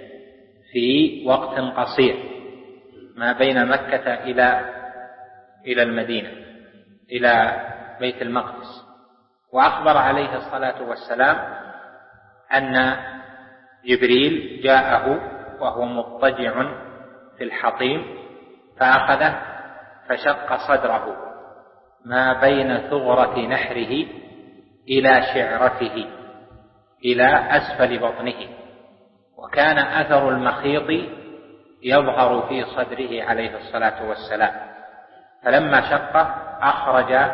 [SPEAKER 1] في وقت قصير ما بين مكة إلى إلى المدينة إلى بيت المقدس. وأخبر عليه الصلاة والسلام أن جبريل جاءه وهو مضطجع في الحطيم فأخذه فشق صدره ما بين ثغرة نحره إلى شعرته إلى أسفل بطنه، وكان أثر المخيط يظهر في صدره عليه الصلاة والسلام. فلما شقه أخرج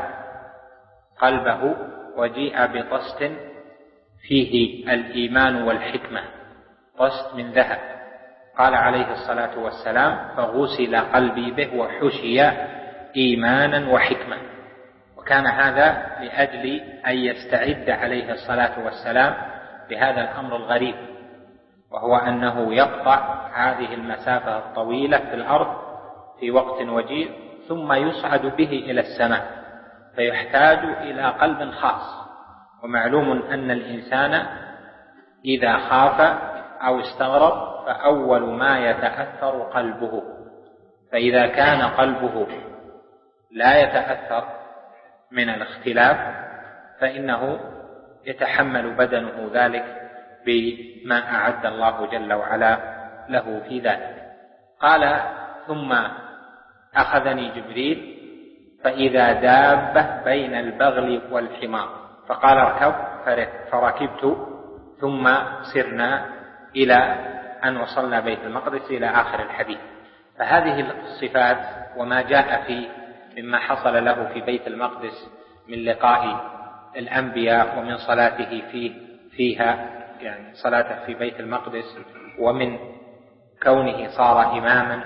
[SPEAKER 1] قلبه وجيء بطست فيه الإيمان والحكمة، طست من ذهب. قال عليه الصلاة والسلام فغسل قلبي به وحشي إيمانا وحكمة. وكان هذا لأجل أن يستعد عليه الصلاة والسلام بهذا الأمر الغريب، وهو أنه يقطع هذه المسافة الطويلة في الأرض في وقت وجيز ثم يصعد به إلى السماء، فيحتاج إلى قلب خاص. ومعلوم أن الإنسان إذا خاف أو استغرب فأول ما يتأثر قلبه، فإذا كان قلبه لا يتأثر من الاختلاف فإنه يتحمل بدنه ذلك بما أعد الله جل وعلا له في ذلك. قال ثم أخذني جبريل فإذا دابة بين البغل والحمار فقال اركب فركبت ثم سرنا إلى أن وصلنا بيت المقدس إلى آخر الحديث. فهذه الصفات وما جاء في مما حصل له في بيت المقدس من لقاء الأنبياء ومن صلاته فيه فيها يعني صلاته في بيت المقدس، ومن كونه صار إماما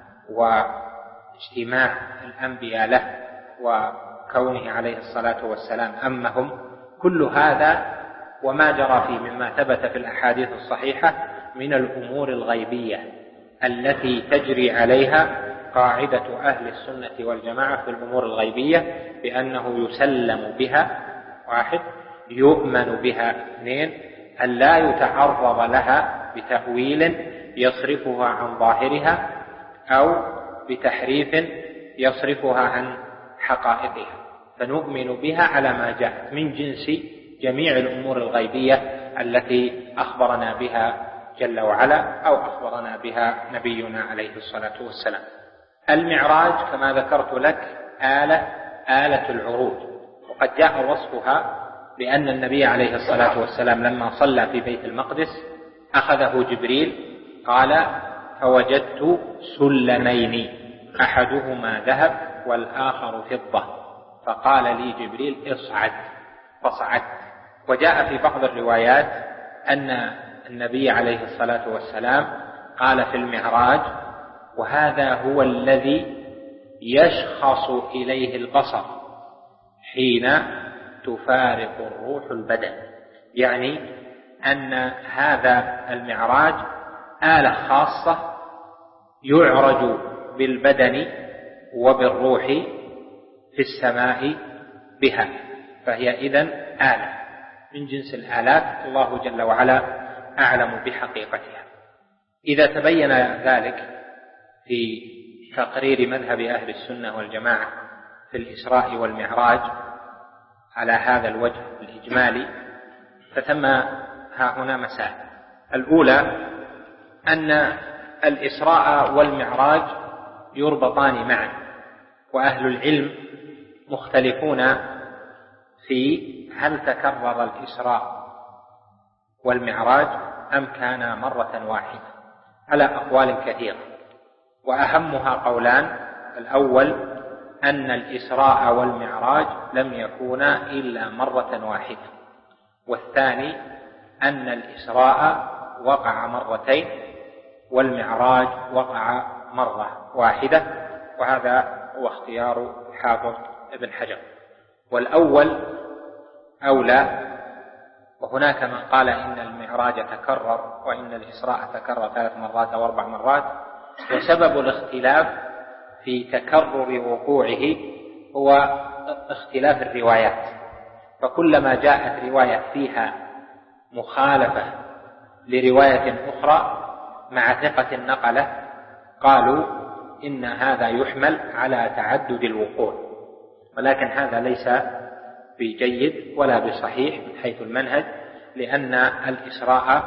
[SPEAKER 1] واجتماع الأنبياء له وكونه عليه الصلاة والسلام أمهم، كل هذا وما جرى فيه مما ثبت في الأحاديث الصحيحة من الأمور الغيبية التي تجري عليها قاعدة أهل السنة والجماعة في الأمور الغيبية، بأنه يسلم بها واحد، يؤمن بها اثنين، أن لا يتعرض لها بتأويل يصرفها عن ظاهرها أو بتحريف يصرفها عن حقائقها، فنؤمن بها على ما جاء من جنس جميع الأمور الغيبية التي أخبرنا بها جل وعلا أو أخبرنا بها نبينا عليه الصلاة والسلام. المعراج كما ذكرت لك آلة آلة العروج، وقد جاء وصفها بأن النبي عليه الصلاة والسلام لما صلى في بيت المقدس أخذه جبريل قال فوجدت سلمين أحدهما ذهب والآخر فضة فقال لي جبريل اصعد فصعدت. وجاء في بعض الروايات أن النبي عليه الصلاة والسلام قال في المعراج وهذا هو الذي يشخص إليه البصر حين تفارق الروح البدن، يعني أن هذا المعراج آلة خاصة يعرج بالبدن وبالروح في السماء بها، فهي إذن آلة من جنس الآلات الله جل وعلا أعلم بحقيقتها. إذا تبين ذلك في تقرير مذهب أهل السنة والجماعة في الإسراء والمعراج على هذا الوجه الإجمالي فثم ها هنا مسائل. الأولى أن الإسراء والمعراج يربطان معا، وأهل العلم مختلفون في هل تكرر الإسراء والمعراج أم كان مرة واحدة على أقوال كثيرة، وأهمها قولان: الأول أن الإسراء والمعراج لم يكونا إلا مرة واحدة، والثاني أن الإسراء وقع مرتين والمعراج وقع مرة واحدة، وهذا هو اختيار حافظ ابن حجر. والأول أولى، وهناك من قال إن المعراج تكرر وإن الإسراء تكرر ثلاث مرات أو أربع مرات، وسبب الاختلاف في تكرر وقوعه هو اختلاف الروايات، فكلما جاءت رواية فيها مخالفة لرواية أخرى مع ثقة النقلة قالوا إن هذا يحمل على تعدد الوقوع، ولكن هذا ليس بجيد ولا بصحيح من حيث المنهج، لأن الإسراء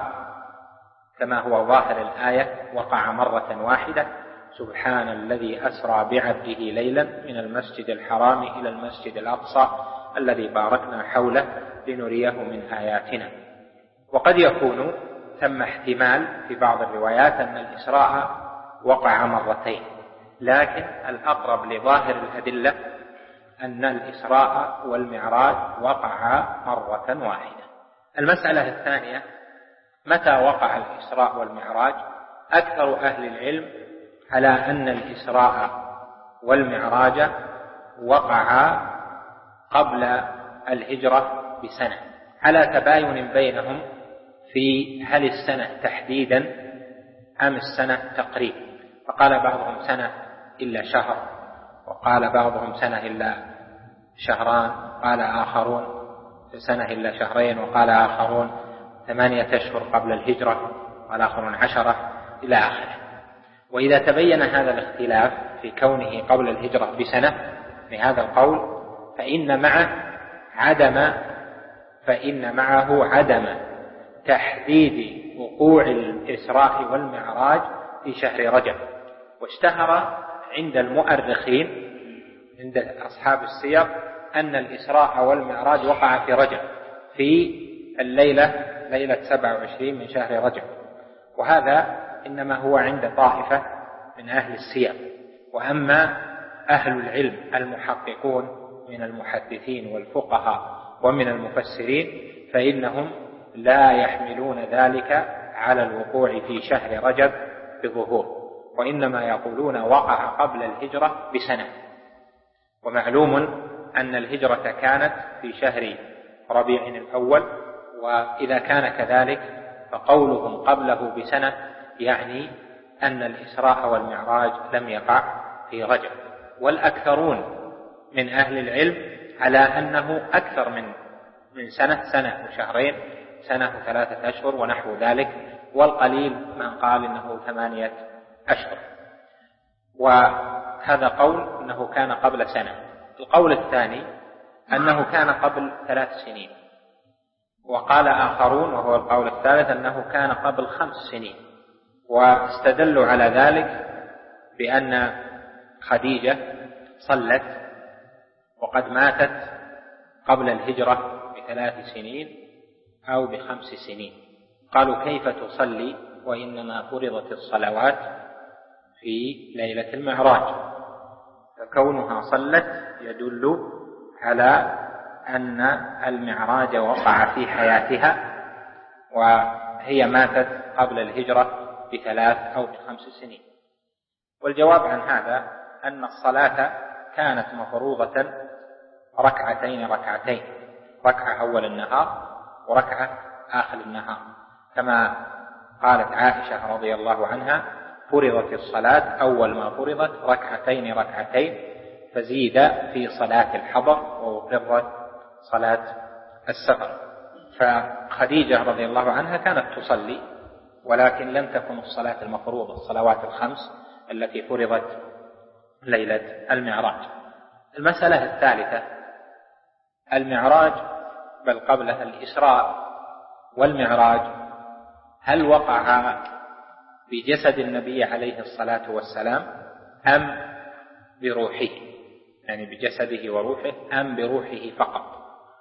[SPEAKER 1] كما هو ظاهر الآية وقع مرة واحدة: سبحان الذي أسرى بعبده ليلا من المسجد الحرام إلى المسجد الأقصى الذي باركنا حوله لنريه من آياتنا. وقد يكون ثم احتمال في بعض الروايات أن الإسراء وقع مرتين، لكن الأقرب لظاهر الأدلة أن الإسراء والمعراج وقعا مرة واحدة. المسألة الثانية: متى وقع الإسراء والمعراج؟ أكثر أهل العلم على أن الإسراء والمعراج وقعا قبل الهجرة بسنة، على تباين بينهم في هل السنة تحديدا أم السنة تقريب، فقال بعضهم سنة إلا شهر، وقال بعضهم سنة إلا شهران، قال آخرون سنة إلا شهرين، وقال آخرون ثمانية أشهر قبل الهجرة، قال آخرون عشرة، إلى آخره. وإذا تبين هذا الاختلاف في كونه قبل الهجرة بسنة بهذا القول فإن معه عدم فإن معه عدم تحديد وقوع الإسراء والمعراج في شهر رجب. واشتهر عند المؤرخين عند أصحاب السير أن الإسراء والمعراج وقع في رجب في الليلة ليلة سبعة وعشرين من شهر رجب، وهذا إنما هو عند طائفة من أهل السير. وأما أهل العلم المحققون من المحدثين والفقهاء ومن المفسرين فإنهم لا يحملون ذلك على الوقوع في شهر رجب بظهور، وإنما يقولون وقع قبل الهجرة بسنة. ومعلوم أن الهجرة كانت في شهر ربيع الأول، وإذا كان كذلك فقولهم قبله بسنة يعني أن الإسراء والمعراج لم يقع في رجب. والأكثرون من أهل العلم على أنه أكثر من من سنة سنة وشهرين، سنة وثلاثة أشهر ونحو ذلك، والقليل من قال إنه ثمانية أشهر. وهذا قول أنه كان قبل سنة. القول الثاني أنه كان قبل ثلاث سنين، وقال آخرون وهو القول الثالث أنه كان قبل خمس سنين، واستدلوا على ذلك بأن خديجة صلت وقد ماتت قبل الهجرة بثلاث سنين أو بخمس سنين. قالوا كيف تصلي وإنما فرضت الصلوات في ليلة المعراج؟ فكونها صلت يدل على أن المعراج وقع في حياتها، وهي ماتت قبل الهجرة بثلاث أو بخمس سنين. والجواب عن هذا أن الصلاة كانت مفروضة ركعتين ركعتين، ركعة أول النهار وركعة آخر النهار، كما قالت عائشة رضي الله عنها: فرضت الصلاة أول ما فرضت ركعتين ركعتين، فزيد في صلاة الحضر وأقرت صلاة السفر. فخديجة رضي الله عنها كانت تصلي، ولكن لم تكن الصلاة المفروضة الصلوات الخمس التي فرضت ليلة المعراج. المسألة الثالثة: المعراج بل قبلها الإسراء والمعراج هل وقع بجسد النبي عليه الصلاة والسلام أم بروحه، يعني بجسده وروحه، أم بروحه فقط،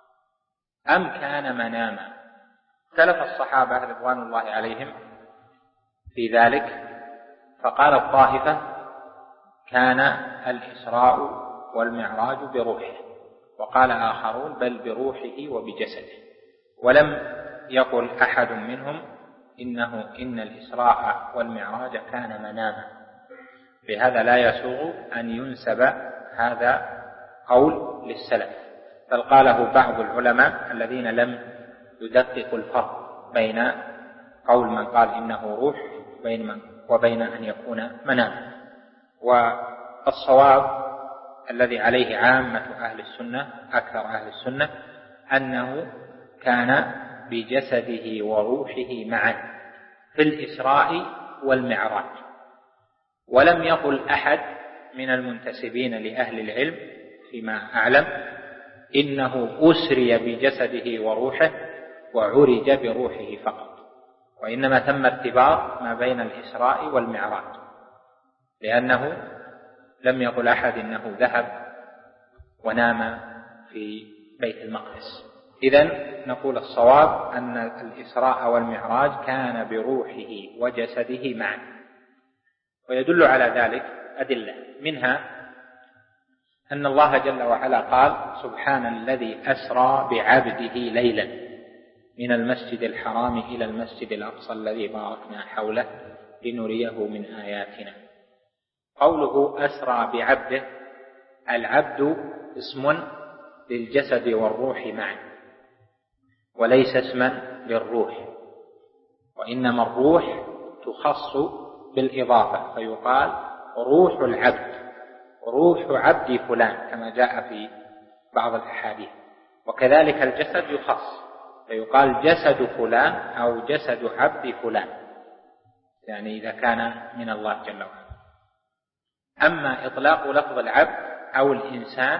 [SPEAKER 1] أم كان مناما؟ اختلف الصحابة رضوان الله عليهم في ذلك، فقال الطائفة كان الإسراء والمعراج بروحه، وقال آخرون بل بروحه وبجسده. ولم يقل أحد منهم إنه إن الإسراء والمعراج كان مناما، بهذا لا يسوغ أن ينسب هذا قول للسلف، بل قاله بعض العلماء الذين لم يدققوا الفرق بين قول من قال إنه روح وبين أن يكون منام. والصواب الذي عليه عامة أهل السنة أكثر أهل السنة أنه كان بجسده وروحه معا في الإسراء والمعراج. ولم يقل أحد من المنتسبين لأهل العلم فيما أعلم إنه أسري بجسده وروحه وعرج بروحه فقط، وإنما تم ارتباط ما بين الإسراء والمعراج، لأنه لم يقل أحد إنه ذهب ونام في بيت المقدس. إذن نقول الصواب أن الإسراء والمعراج كان بروحه وجسده معا. ويدل على ذلك أدلة، منها أن الله جل وعلا قال: سبحان الذي أسرى بعبده ليلا من المسجد الحرام إلى المسجد الأقصى الذي باركنا حوله لنريه من آياتنا. قوله أسرى بعبده، العبد اسم للجسد والروح معا، وليس اسما للروح، وإنما الروح تخص بالإضافة فيقال روح العبد، روح عبد فلان كما جاء في بعض الأحاديث. وكذلك الجسد يخص فيقال جسد فلان أو جسد عبد فلان، يعني إذا كان من الله جل وعلا. أما إطلاق لفظ العبد أو الإنسان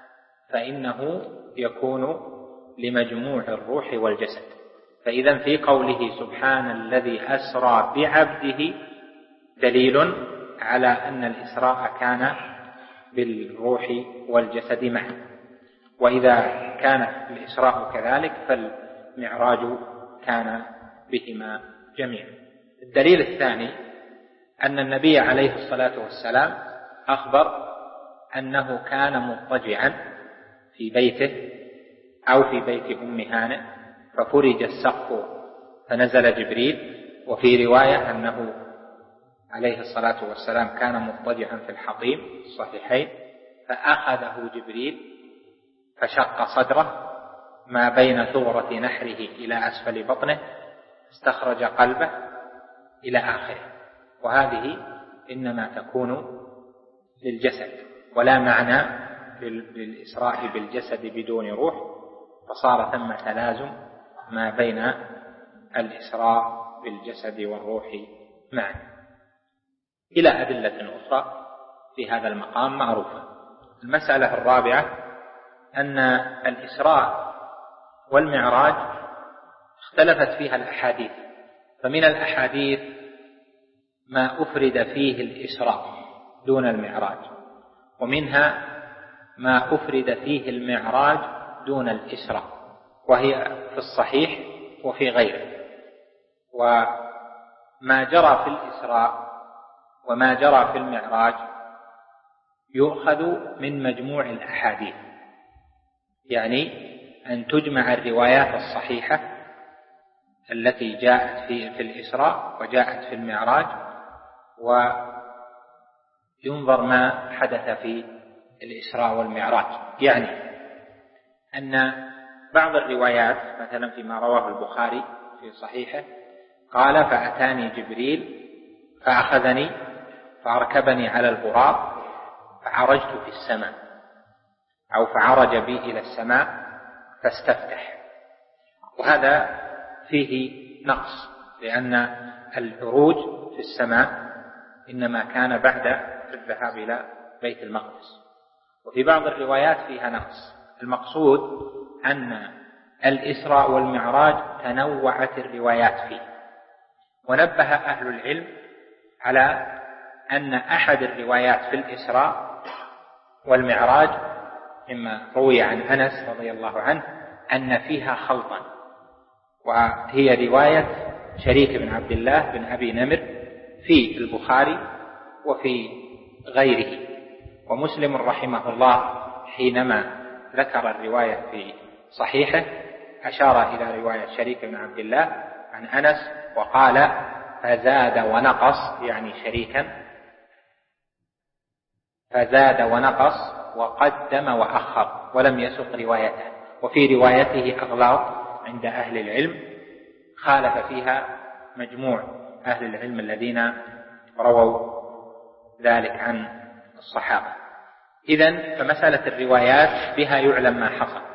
[SPEAKER 1] فإنه يكون لمجموع الروح والجسد. فإذا في قوله سبحان الذي أسرى بعبده دليل على أن الإسراء كان بالروح والجسد معا، وإذا كان الإسراء كذلك فالمعراج كان بهما جميعا. الدليل الثاني أن النبي عليه الصلاة والسلام أخبر أنه كان مضطجعا في بيته أو في بيت أم هانئ ففرج السقف فنزل جبريل، وفي رواية أنه عليه الصلاة والسلام كان مضطجعا في الحطيم الصحيحين فأخذه جبريل فشق صدره ما بين ثغرة نحره إلى أسفل بطنه، استخرج قلبه إلى آخره. وهذه إنما تكون للجسد، ولا معنى للإسراء بالجسد بدون روح، فصار ثم تلازم ما بين الإسراء بالجسد والروح معا. إلى أدلة أخرى في هذا المقام معروفة. المسألة الرابعة أن الإسراء والمعراج اختلفت فيها الأحاديث، فمن الأحاديث ما أفرد فيه الإسراء دون المعراج، ومنها ما أفرد فيه المعراج دون الإسراء، وهي في الصحيح وفي غيره. وما جرى في الإسراء وما جرى في المعراج يؤخذ من مجموع الأحاديث، يعني أن تجمع الروايات الصحيحة التي جاءت في, في الإسراء وجاءت في المعراج، وينظر ما حدث في الإسراء والمعراج. يعني أن بعض الروايات مثلا فيما رواه البخاري في صحيحه قال: فأتاني جبريل فأخذني فأركبني على البراق فعرجت في السماء، أو فعرج بي إلى السماء فاستفتح. وهذا فيه نقص، لأن العروج في السماء إنما كان بعد الذهاب إلى بيت المقدس. وفي بعض الروايات فيها نقص. المقصود أن الإسراء والمعراج تنوعت الروايات فيه، ونبه أهل العلم على أن أحد الروايات في الإسراء والمعراج مما روي عن أنس رضي الله عنه أن فيها خلطا، وهي رواية شريك بن عبد الله بن أبي نمر في البخاري وفي غيره. ومسلم رحمه الله حينما ذكر الرواية في صحيحه أشار إلى رواية شريك بن عبد الله عن أنس وقال: فزاد ونقص، يعني شريكا فزاد ونقص وقدم وأخر، ولم يسق روايته. وفي روايته أغلاط عند أهل العلم خالف فيها مجموع أهل العلم الذين رووا ذلك عن الصحابة. إذن فمسألة الروايات بها يعلم ما حصل.